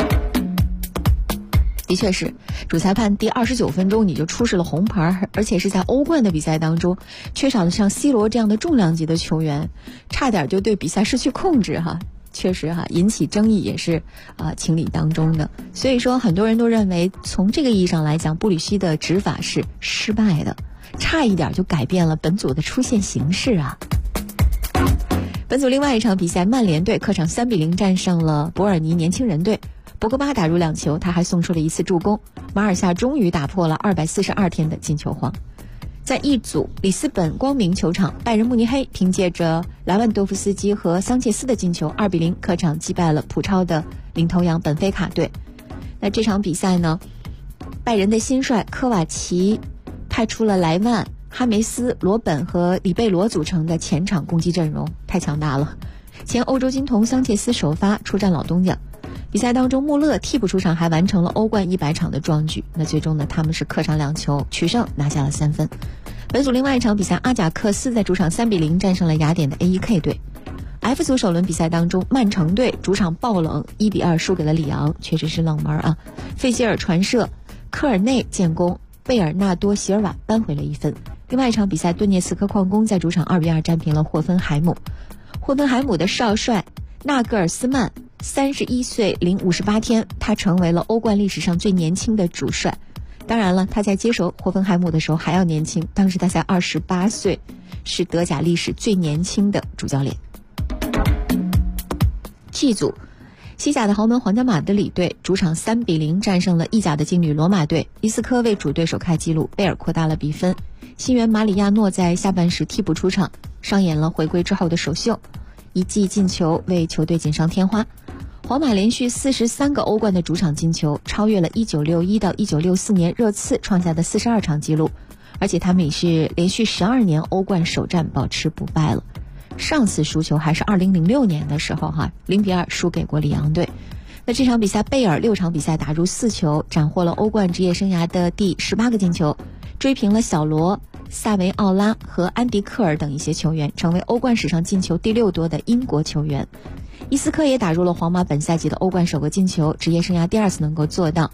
的确是，主裁判第29分钟你就出示了红牌，而且是在欧冠的比赛当中，缺少了像 C 罗这样的重量级的球员，差点就对比赛失去控制哈。确实哈，引起争议也是情理当中的。所以说，很多人都认为，从这个意义上来讲，布吕西的执法是失败的，差一点就改变了本组的出线形势啊。本组另外一场比赛，曼联队客场3-0战胜了伯尔尼年轻人队。博格巴打入2球，他还送出了1次助攻，马尔夏终于打破了242天的进球荒。在一组，里斯本光明球场，拜仁慕尼黑凭借着莱万多夫斯基和桑切斯的进球2-0客场击败了葡超的领头羊本菲卡队。那这场比赛呢，拜仁的新帅科瓦奇派出了莱万、哈梅斯、罗本和里贝罗组成的前场攻击阵容，太强大了。前欧洲金童桑切斯首发出战老东家。比赛当中，穆勒替补出场，还完成了欧冠100场的壮举。那最终呢，他们是客场2球取胜，拿下了3分。本组另外一场比赛，阿贾克斯在主场3-0战胜了雅典的 AEK 队。F 组首轮比赛当中，曼城队主场爆冷1-2输给了里昂，确实是冷门啊。费希尔传射，科尔内建功，贝尔纳多席尔瓦扳回了1分。另外一场比赛，顿涅茨克矿工在主场2-2战平了霍芬海姆。霍芬海姆的少帅纳格尔斯曼31岁零58天，他成为了欧冠历史上最年轻的主帅。当然了，他在接手霍芬海姆的时候还要年轻，当时他才28岁，是德甲历史最年轻的主教练。G 组，西甲的豪门皇家马德里队主场3-0战胜了意甲的劲旅罗马队，伊斯科为主队首开纪录，贝尔扩大了比分。新援马里亚诺在下半时替补出场，上演了回归之后的首秀，1记进球为球队锦上添花。皇马连续43个欧冠的主场进球，超越了1961到1964年热刺创下的42场纪录，而且他们也是连续12年欧冠首战保持不败了。上次输球还是2006年的时候0-2输给过里昂队。那这场比赛，贝尔6场比赛打入4球，斩获了欧冠职业生涯的第18个进球，追平了小罗、萨维奥拉和安迪克尔等一些球员，成为欧冠史上进球第6多的英国球员。伊斯科也打入了皇马本赛季的欧冠首个进球，职业生涯第2次能够做到。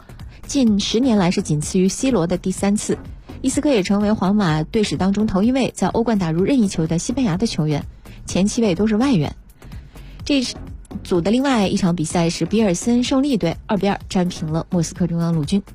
近10年来是仅次于 C 罗的第3次。伊斯科也成为皇马队史当中头一位在欧冠打入任意球的西班牙的球员，前7位都是外援。这组的另外一场比赛是比尔森胜利队2-2战平了莫斯科中央陆军。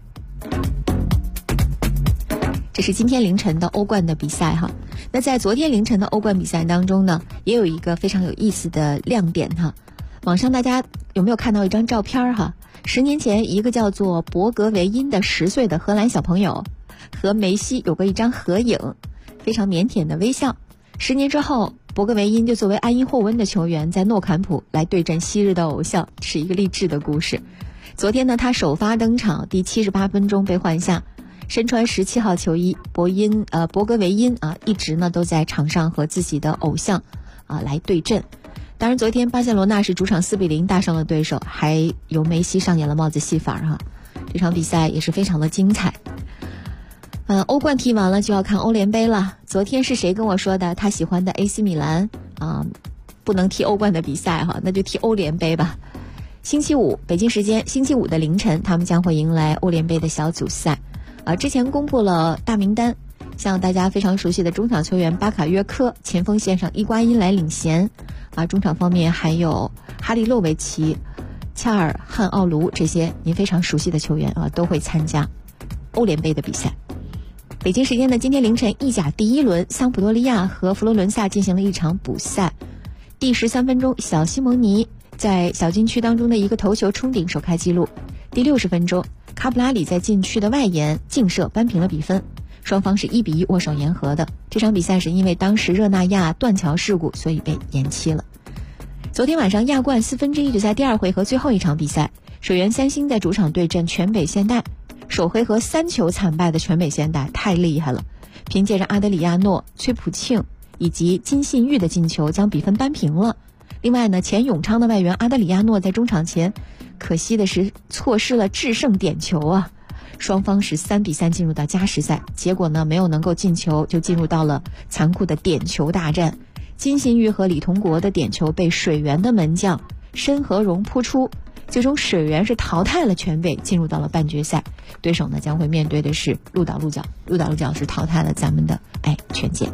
这是今天凌晨的欧冠的比赛哈。那在昨天凌晨的欧冠比赛当中呢，也有一个非常有意思的亮点哈。网上大家有没有看到一张照片哈？10年前，一个叫做博格维因的10岁的荷兰小朋友和梅西有过一张合影，非常腼腆的微笑。10年之后，博格维因就作为埃因霍温的球员在诺坎普来对阵昔日的偶像，是一个励志的故事。昨天呢，他首发登场，第78分钟被换下，身穿17号球衣，博格维因一直呢都在场上和自己的偶像来对阵。当然，昨天巴塞罗那是主场4-0大胜了对手，还由梅西上演了帽子戏法哈。这场比赛也是非常的精彩。欧冠踢完了就要看欧联杯了。昨天是谁跟我说的？他喜欢的 AC 米兰不能踢欧冠的比赛哈，那就踢欧联杯吧。星期五北京时间星期五的凌晨，他们将会迎来欧联杯的小组赛。之前公布了大名单，像大家非常熟悉的中场球员巴卡约科，前锋线上伊瓜因来领衔。中场方面还有哈利洛维奇、恰尔汉奥卢这些您非常熟悉的球员都会参加欧联杯的比赛。北京时间的今天凌晨，意甲第1轮，桑普多利亚和佛罗伦萨进行了一场补赛。第13分钟，小西蒙尼在小禁区当中的一个头球冲顶首开纪录。第60分钟，卡普拉里在禁区的外沿劲射扳平了比分，双方是1-1握手言和的。这场比赛是因为当时热那亚断桥事故，所以被延期了。昨天晚上亚冠1/4决赛第2回合最后一场比赛，水原三星在主场对阵全北现代。首回合3球惨败的全北现代太厉害了，凭借着阿德里亚诺、崔普庆以及金信玉的进球将比分扳平了。另外呢，前永昌的外援阿德里亚诺在中场前可惜的是错失了制胜点球双方是3-3进入到加时赛，结果呢没有能够进球，就进入到了残酷的点球大战。金信玉和李同国的点球被水原的门将申和荣扑出，最终水原是淘汰了全北，进入到了半决赛。对手呢将会面对的是鹿岛鹿角，鹿岛鹿角是淘汰了咱们的权健。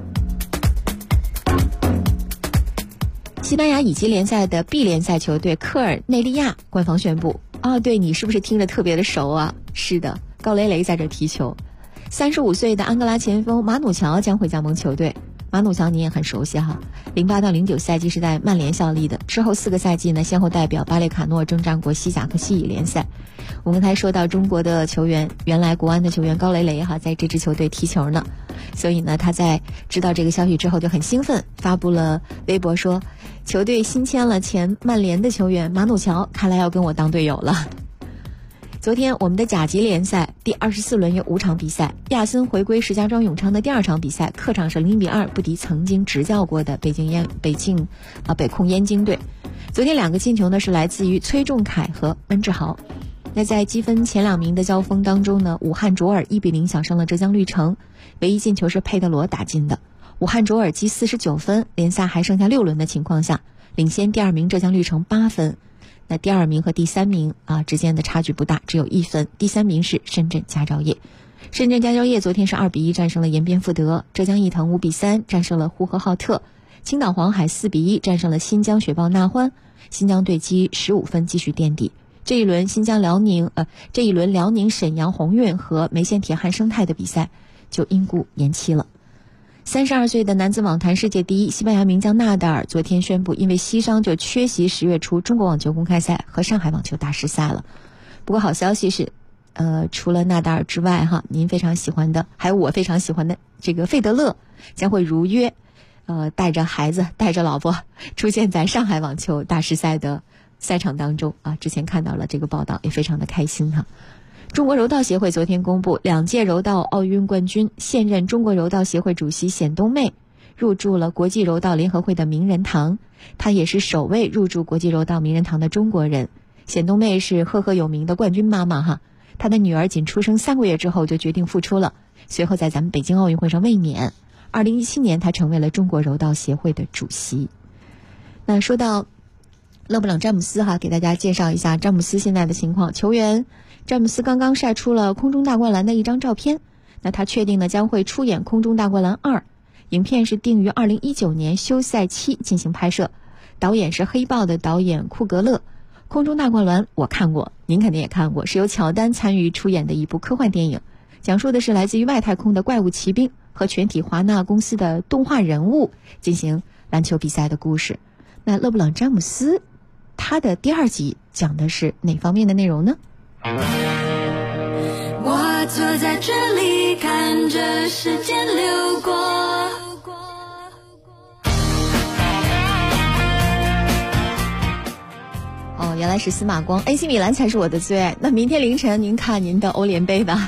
西班牙乙级联赛的 B 联赛球队科尔内利亚官方宣布对，你是不是听着特别的熟啊？是的，高雷雷在这踢球。35岁的安哥拉前锋马努乔将会加盟球队。马努乔你也很熟悉哈，08到09赛季是在曼联效力的，之后4个赛季呢，先后代表巴列卡诺征战过西甲和西乙联赛。我们才说到中国的球员，原来国安的球员高雷雷在这支球队踢球呢，所以呢，他在知道这个消息之后就很兴奋，发布了微博说，球队新签了前曼联的球员马努乔，看来要跟我当队友了。昨天我们的甲级联赛第24轮有5场比赛，亚森回归石家庄永昌的第2场比赛，客场是0-2不敌曾经执教过的北控燕京队。昨天2个进球呢是来自于崔仲凯和温志豪。那在积分前2名的交锋当中呢，武汉卓尔1-0小胜了浙江绿城，唯一进球是佩德罗打进的。武汉卓尔积49分，联赛还剩下6轮的情况下，领先第2名浙江绿城8分。那第2名和第3名之间的差距不大，只有1分。第3名是深圳佳兆业。深圳佳兆业昨天是2-1战胜了延边富德，浙江毅腾5-3战胜了呼和浩特，青岛黄海4-1战胜了新疆雪豹纳欢，新疆队积15分继续垫底。这一轮辽宁沈阳宏运和梅县铁汉生态的比赛就因故延期了。32岁的男子网坛世界第一西班牙名将纳达尔昨天宣布，因为膝伤就缺席10月初中国网球公开赛和上海网球大师赛了。不过好消息是，除了纳达尔之外您非常喜欢的，还有我非常喜欢的这个费德勒将会如约，带着孩子带着老婆出现在上海网球大师赛的赛场当中之前看到了这个报道，也非常的开心中国柔道协会昨天公布，2届柔道奥运冠军、现任中国柔道协会主席冼冬妹入驻了国际柔道联合会的名人堂，她也是首位入驻国际柔道名人堂的中国人。冼冬妹是赫赫有名的冠军妈妈她的女儿仅出生3个月之后就决定复出了，随后在咱们北京奥运会上卫冕。2017年她成为了中国柔道协会的主席。那说到勒布朗詹姆斯给大家介绍一下詹姆斯现在的情况。球员詹姆斯刚刚晒出了《空中大灌篮》的一张照片，那他确定呢将会出演《空中大灌篮2》，影片是定于2019年休赛期进行拍摄，导演是黑豹的导演库格勒。《空中大灌篮》我看过，您肯定也看过，是由乔丹参与出演的一部科幻电影，讲述的是来自于外太空的怪物骑兵和全体华纳公司的动画人物进行篮球比赛的故事。那勒布朗·詹姆斯他的第2集讲的是哪方面的内容呢？ 我坐在这里看着时间流过， 哦，原来是司马光， AC 米兰才是我的最爱。那明天凌晨您看您的欧联杯吧。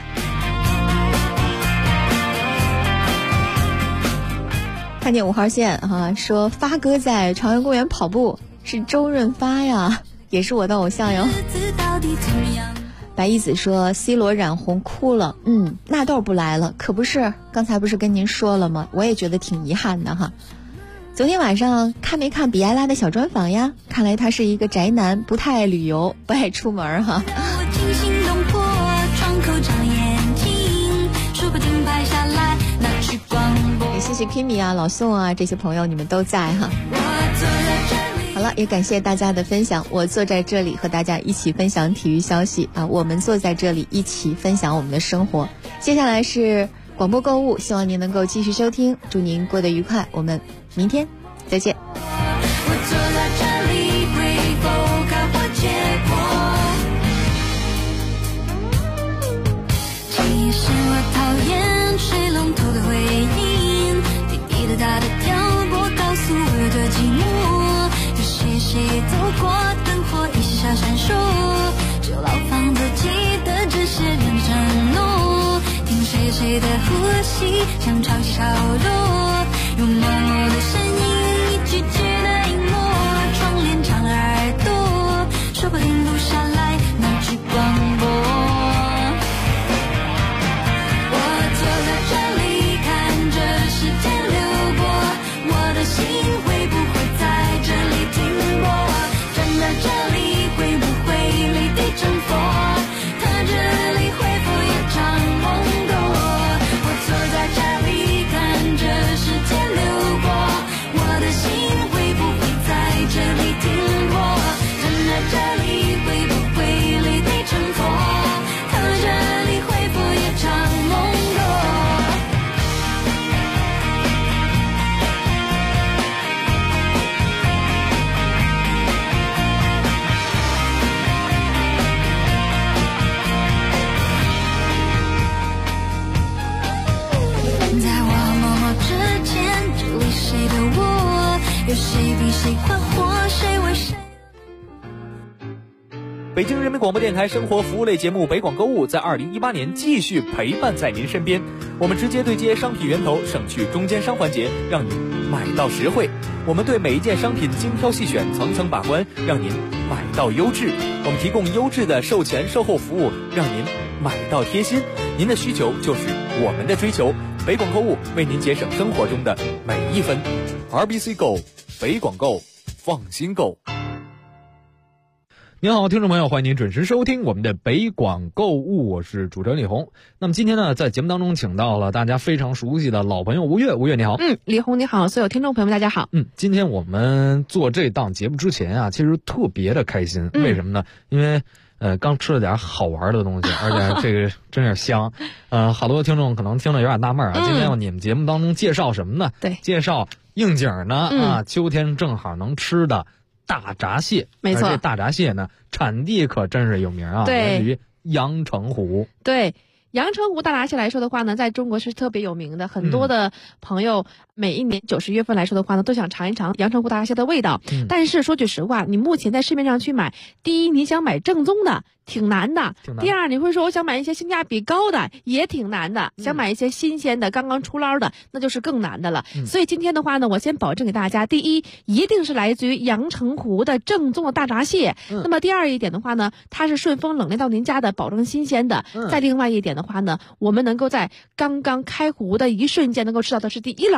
看见5号线说发哥在朝阳公园跑步，是周润发呀，也是我的偶像哟。白一子说 C 罗染红哭了，纳豆不来了，可不是，刚才不是跟您说了吗？我也觉得挺遗憾的哈。昨天晚上看没看比埃拉的小专访呀？看来他是一个宅男，不太爱旅游，不爱出门哈。也谢谢 Kimi 啊、老宋啊这些朋友，你们都在哈。好了，也感谢大家的分享。我坐在这里和大家一起分享体育消息啊，我们坐在这里一起分享我们的生活。接下来是广播购物，希望您能够继续收听，祝您过得愉快，我们明天再见。 我坐在这里会否开花结果？其实我讨厌水龙头的回音，滴滴答答的跳过，告诉我的寂寞。有谁走过，灯火一下闪烁，旧老房子记得这些人承诺，听谁的呼吸像潮起潮落，有默默的声音，一句句的隐没，窗帘长了耳朵，说不定录下来那句广播。我坐在这里看着时间流过，我的心会不会在这里停泊？站在这里会不会离地成佛？它这里会否也常梦过？我坐在这里看着时间流过，我的心会不会在这里停泊？站在这里会不会离地成佛？它这里会否也常梦过？在我默默之间，这里谁的我？有谁比谁快活？谁为谁？ 北京人民广播电台生活服务类节目北广购物在2018年继续陪伴在您身边，我们直接对接商品源头，省去中间商环节，让您买到实惠。我们对每一件商品精挑细选，层层把关，让您买到优质。我们提供优质的售前售后服务，让您买到贴心。您的需求就是我们的追求，北广购物为您节省生活中的每一分。RBC Go， 北广购，放心购。 您好，听众朋友，欢迎您准时收听我们的北广购物，我是主持人李红。那么今天呢，在节目当中请到了大家非常熟悉的老朋友吴越，吴越你好。 李红你好，所有听众朋友们大家好。 今天我们做这档节目之前啊，其实特别的开心，为什么呢？因为刚吃了点好玩的东西，而且这个真是香。好多听众可能听了有点纳闷啊，今天要你们节目当中介绍什么呢？ 对， 介绍应景呢秋天正好能吃的大闸蟹。 没错， 这大闸蟹呢产地可真是有名啊，来自于阳澄湖。 对，阳澄湖大闸蟹来说的话呢，在中国是特别有名的，很多的朋友每一年9、10月份来说的话呢，都想尝一尝阳澄湖大闸蟹的味道。但是说句实话，你目前在市面上去买，第一你想买正宗的挺难的，第二你会说我想买一些性价比高的也挺难的，想买一些新鲜的刚刚出捞的那就是更难的了。所以今天的话呢，我先保证给大家，第一一定是来自于阳澄湖的正宗的大闸蟹。那么第二一点的话呢，它是顺丰冷链到您家的，保证新鲜的。再另外一点的话呢，我们能够在刚刚开湖的一瞬间能够吃到的是第一捞的。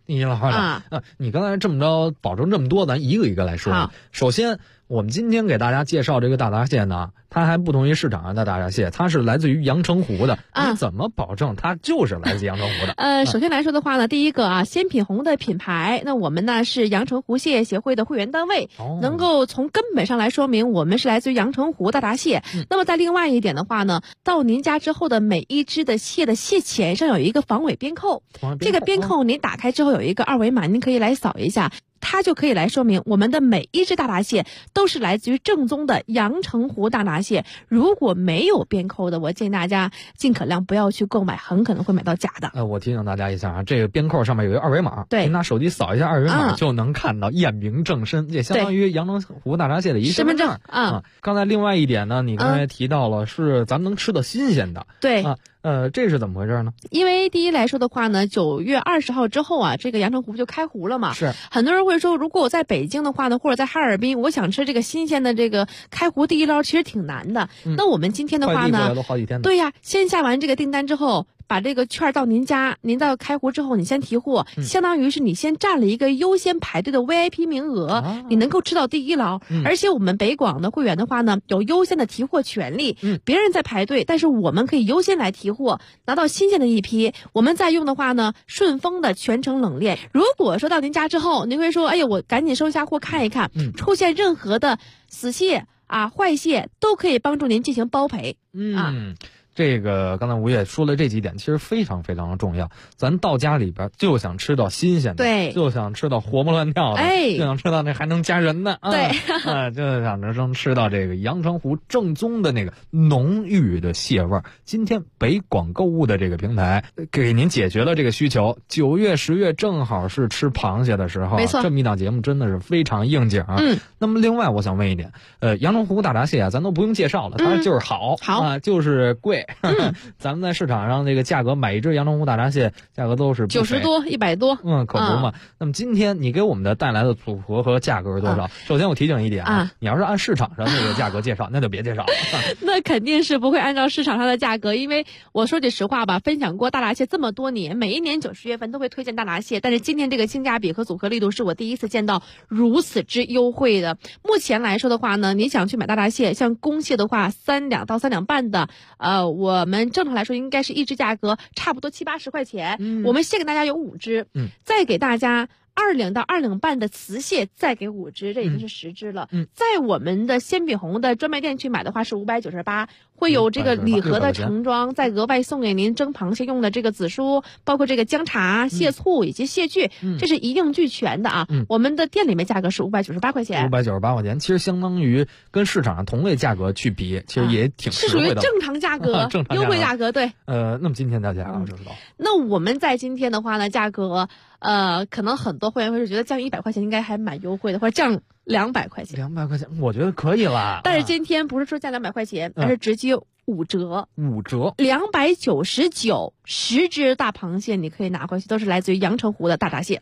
第一捞的你刚才这么着保证这么多，咱一个一个来说。首先，我们今天给大家介绍这个大闸蟹呢，它还不同于市场上的大闸蟹，它是来自于阳澄湖的。你怎么保证它就是来自阳澄湖的？ 首先来说的话呢，第一个鲜品红的品牌，那我们呢是阳澄湖蟹业协会的会员单位，能够从根本上来说明我们是来自于阳澄湖大闸蟹。那么在另外一点的话呢，到您家之后的每一只的蟹的蟹钳上有一个防伪边扣，这个边扣您打开之后有一个二维码，您可以来扫一下。它就可以来说明我们的每一只大闸蟹都是来自于正宗的阳澄湖大闸蟹。如果没有边扣的，我建议大家尽可量不要去购买，很可能会买到假的。 我提醒大家一下啊，这个边扣上面有一个二维码， 对， 您拿手机扫一下二维码就能看到，验明正身，也相当于阳澄湖大闸蟹的一身份证刚才另外一点呢，你刚才提到了是咱们能吃到新鲜的， 对这是怎么回事呢？ 因为第一来说的话呢，9月20号之后啊，这个阳澄湖就开湖了嘛。 是很多人会说，如果我在北京的话呢，或者在哈尔滨，我想吃这个新鲜的这个开湖第一捞，其实挺难的。那我们今天的话呢， 快递过来都好几天的。 对呀，先下完这个订单之后，把这个券到您家，您到开湖之后，你先提货，相当于是你先占了一个优先排队的 VIP 名额，你能够吃到第一捞。而且我们北广的会员的话呢，有优先的提货权利。别人在排队，但是我们可以优先来提货，拿到新鲜的一批。我们再用的话呢，顺丰的全程冷链。如果说到您家之后，您会说，哎呀，我赶紧收一下货看一看，出现任何的死蟹坏蟹，都可以帮助您进行包赔。 这个刚才吴越说了这几点，其实非常非常的重要。咱到家里边就想吃到新鲜的， 对， 就想吃到活蹦乱跳的，就想吃到那还能加人的， 对， 就想能吃到这个阳澄湖正宗的那个浓郁的蟹味儿。今天北广购物的这个平台给您解决了这个需求。9月10月正好是吃螃蟹的时候， 没错， 这么一档节目真的是非常应景。那么另外我想问一点，阳澄湖大闸蟹啊，咱都不用介绍了，它就是好就是贵。咱们在市场上这个价格，买一只阳澄湖大闸蟹价格都是 90多100多， 可不嘛。那么今天你给我们的带来的组合和价格是多少？首先我提醒一点你要是按市场上那个价格介绍，那就别介绍了。 那肯定是不会按照市场上的价格，因为我说句实话吧，分享过大闸蟹这么多年，每一年9、10月份都会推荐大闸蟹，但是今天这个性价比和组合力度是我第一次见到如此之优惠的。目前来说的话呢，你想去买大闸蟹，像公蟹的话3两到3两半的，我们正常来说应该是一只价格差不多70、80块钱，我们先给大家有5只，再给大家2两到2两半的雌蟹，再给5只，这已经是10只了。在我们的鲜品红的专卖店去买的话是598，会有这个礼盒的盛装，再额外送给您蒸螃蟹用的这个紫苏，包括这个姜茶、蟹醋以及蟹具，这是一应俱全的啊。我们的店里面价格是598块钱 ，598块钱，其实相当于跟市场上同类价格去比，其实也挺实惠的， 是属于正常价格，优惠价格。对， 那么今天的价格我就知道。 那我们在今天的话呢，价格可能很多会员会是觉得降100块钱应该还蛮优惠的，或者降200块钱。 200块钱，我觉得可以了。 但是今天不是说降200块钱，而是直接5折 ，5折 ，299 10只大螃蟹你可以拿回去，都是来自于阳澄湖的大闸蟹。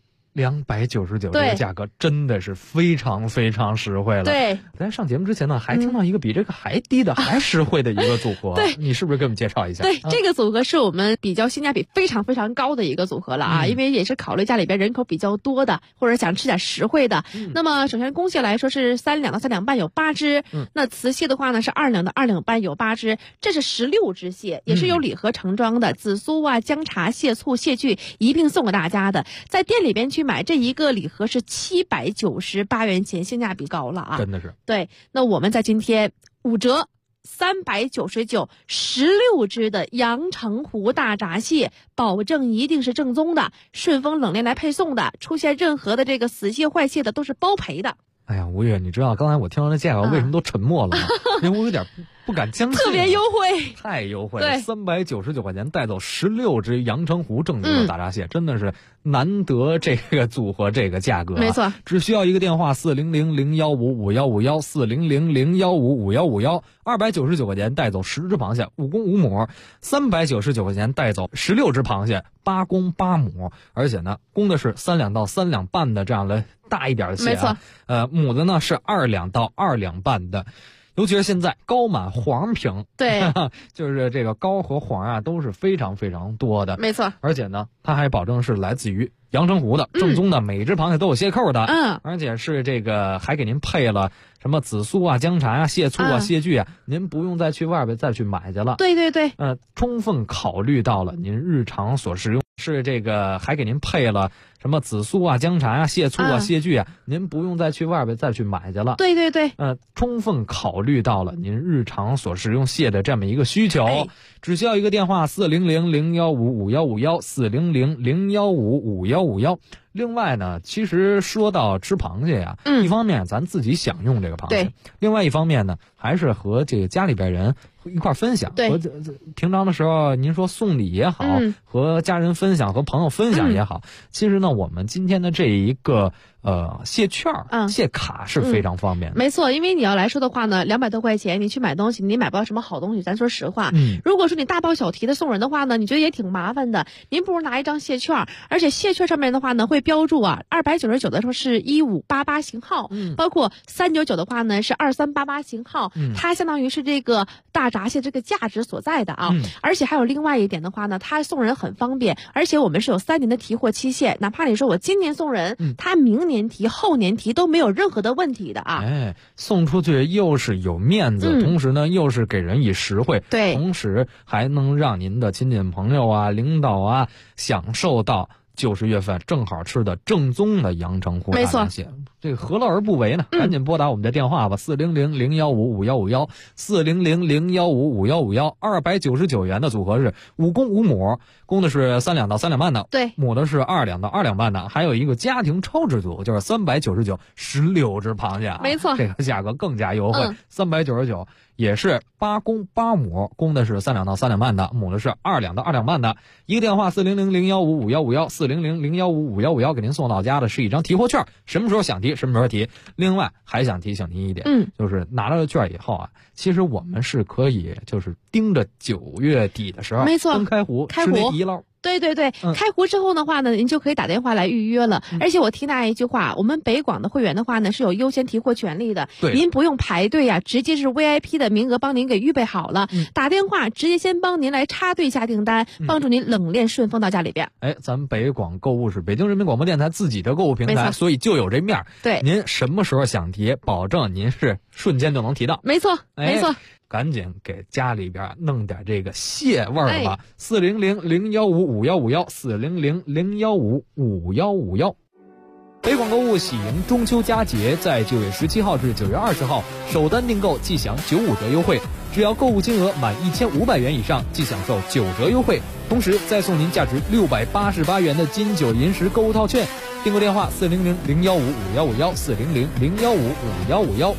299这个价格真的是非常非常实惠了。 对， 咱上节目之前呢，还听到一个比这个还低的、还实惠的一个组合。 对， 你是不是给我们介绍一下？ 对，这个组合是我们比较性价比非常非常高的一个组合了啊，因为也是考虑家里边人口比较多的，或者想吃点实惠的。那么首先公蟹来说是3两到3两半有8只，那雌蟹的话呢是2两到2两半有8只，这是16只蟹，也是有礼盒盛装的，紫苏姜茶、蟹醋、蟹具一并送给大家的。在店里边去买这一个礼盒是798元钱，性价比高了啊！ 真的是。 对，那我们在今天5折399 16只的阳澄湖大闸蟹，保证一定是正宗的，顺丰冷链来配送的，出现任何的这个死蟹坏蟹的都是包赔的。 哎呀，吴越，你知道刚才我听到这价格为什么都沉默了吗？因为我有点不敢相信， 特别优惠， 太优惠了，399块钱带走16只阳澄湖正宗的大闸蟹，真的是难得这个组合这个价格。 没错， 只需要一个电话400-015-5151 400-015-5151 ，299块钱带走10只螃蟹，5公5母；399块钱带走16只螃蟹，8公8母，而且呢，公的是3两到3两半的这样的大一点的蟹， 没错， 母的呢是2两到2两半的。 尤其是现在高满黄瓶， 对， 就是这个高和黄啊都是非常非常多的， 没错。 而且呢，它还保证是来自于阳澄湖的正宗的，每只螃蟹都有蟹扣的，而且是这个还给您配了什么紫苏啊、姜茶啊、蟹醋啊、蟹具啊，您不用再去外边再去买去了。 对对对， 充分考虑到了您日常所使用，是这个还给您配了什么紫苏啊、姜茶啊、蟹醋啊、蟹具啊，您不用再去外边再去买去了。 对对对， 充分考虑到了您日常所食用蟹的这么一个需求，只需要一个电话400-015-5151，400-015-5151。另外呢，其实说到吃螃蟹呀，一方面咱自己享用这个螃蟹，另外一方面呢，还是和这个家里边人一块分享。和平常的时候，您说送礼也好，和家人分享，和朋友分享也好，其实呢，我们今天的这一个蟹券、蟹卡是非常方便的。 没错，因为你要来说的话呢，200多块钱你去买东西，你买不到什么好东西。咱说实话，如果说你大包小提的送人的话呢，你觉得也挺麻烦的。您不如拿一张蟹券，而且蟹券上面的话呢，会标注299的时候是1588型号，包括399的话呢是2388型号，它相当于是这个大闸蟹这个价值所在的啊。而且还有另外一点的话呢，它送人很方便，而且我们是有3年的提货期限，哪怕你说我今年送人，他明年提、后年提都没有任何的问题的啊。 送出去又是有面子，同时呢又是给人以实惠， 对， 同时还能让您的亲戚朋友啊、领导啊享受到90月份正好吃的正宗的阳澄湖大闸蟹，这个何乐而不为呢？赶紧拨打我们的电话吧，400-015-5151，400-015-5151，299元的组合是5公5母，公的是3两到3两半的， 对， 母的是2两到2两半的，还有一个家庭超值组，就是399 16只螃蟹， 没错， 这个价格更加优惠，399。也是8公8母，公的是3两到3两半的，母的是2两到2两半的。一个电话400-015-5151，400-015-5151，给您送到家的是一张提货券，什么时候想提什么时候提。另外还想提醒您一点，就是拿到了券以后啊，其实我们是可以就是盯着9月底的时候， 没错， 登开湖吃那第一捞。 对对对，开湖之后的话呢，您就可以打电话来预约了。而且我提大家一句话，我们北广的会员的话呢是有优先提货权利的，您不用排队呀，直接是 VIP 的名额帮您给预备好了，打电话直接先帮您来插队下订单，帮助您冷链顺丰到家里边。 咱们北广购物是北京人民广播电台自己的购物平台，所以就有这面。 对， 您什么时候想提，保证您是瞬间就能提到。 没错，没错。 赶紧给家里边弄点这个蟹味儿吧！400-015-5151，400-015-5151。北广购物喜迎中秋佳节，在9月17号至9月20号，首单订购即享95折优惠，只要购物金额满1500元以上，即享受9折优惠，同时再送您价值688元的金9银10购物套券。订购电话400-015-5151，400-015-5151。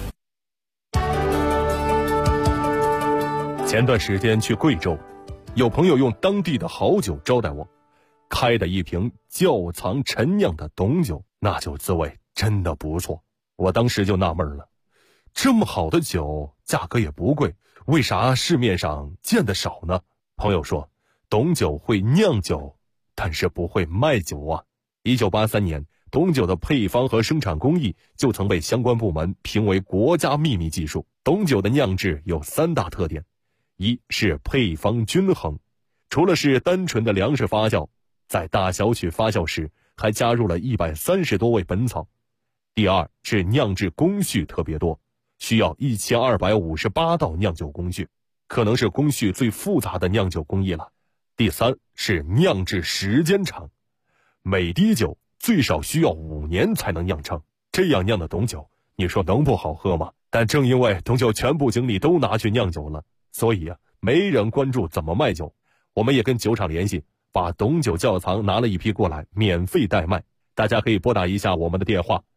前段时间去贵州，有朋友用当地的好酒招待我，开的一瓶窖藏陈酿的董酒，那酒滋味真的不错。我当时就纳闷了，这么好的酒价格也不贵，为啥市面上见得少呢？朋友说，董酒会酿酒，但是不会卖酒啊。1983年，董酒的配方和生产工艺就曾被相关部门评为国家秘密技术。董酒的酿制有3大特点，一是配方均衡，除了是单纯的粮食发酵，在大小曲发酵时还加入了130多味本草。第二是酿制工序特别多，需要1258道酿酒工序，可能是工序最复杂的酿酒工艺了。第三是酿制时间长，每滴酒最少需要5年才能酿成，这样酿的董酒，你说能不好喝吗？但正因为董酒全部精力都拿去酿酒了，所以没人关注怎么卖酒。我们也跟酒厂联系，把董酒窖藏拿了一批过来，免费代卖。大家可以拨打一下我们的电话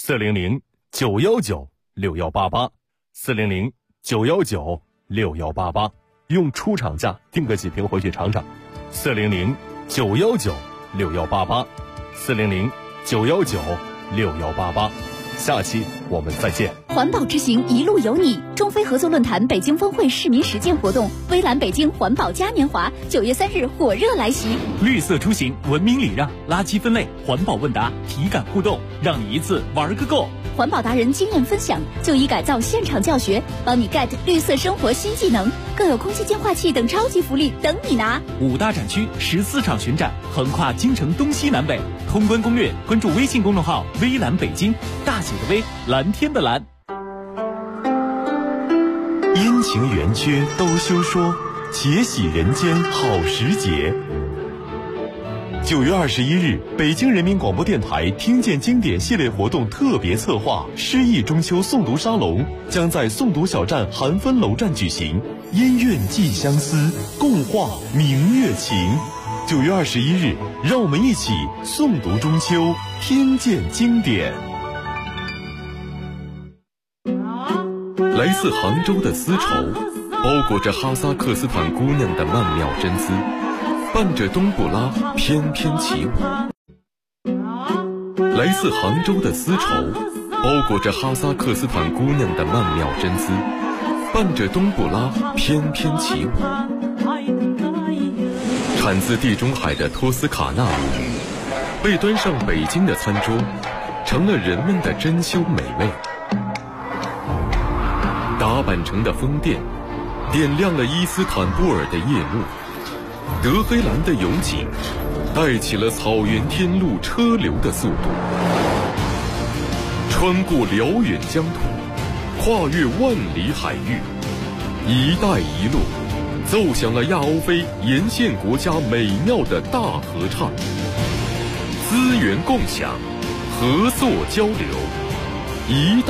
，400-919-6188，400-919-6188，用出厂价订个几瓶回去尝尝。400-919-6188，400-919-6188。下期我们再见。 环保之行一路有你，中非合作论坛北京峰会市民实践活动，微蓝北京环保嘉年华9月3日火热来袭。 绿色出行，文明礼让，垃圾分类，环保问答，体感互动，让你一次玩个够。 环保达人经验分享、就医改造现场教学，帮你 get 绿色生活新技能，更有空气净化器等超级福利等你拿。 5大展区14场巡展，横跨京城东西南北。通关攻略，关注微信公众号微蓝北京，大写的微，蓝天的蓝。 阴晴圆缺都休说，且喜人间好时节。9月21日，北京人民广播电台听见经典系列活动特别策划诗意中秋诵读沙龙将在诵读小站韩芬楼站举行，音韵寄相思，共话明月情。9月21日，让我们一起诵读中秋，听见经典。 来自杭州的丝绸，包裹着哈萨克斯坦姑娘的曼妙真姿，伴着冬不拉翩翩起舞。来自杭州的丝绸，包裹着哈萨克斯坦姑娘的曼妙真姿，伴着冬不拉翩翩起舞。产自地中海的托斯卡纳母语，被端上北京的餐桌，成了人们的珍馐美味。打扮成的宫殿，点亮了伊斯坦布尔的夜幕。德黑兰的勇景，带起了草原天路车流的速度。穿过辽远疆土，跨越万里海域，一带一路奏响了亚欧非沿线国家美妙的大合唱。资源共享，合作交流，一带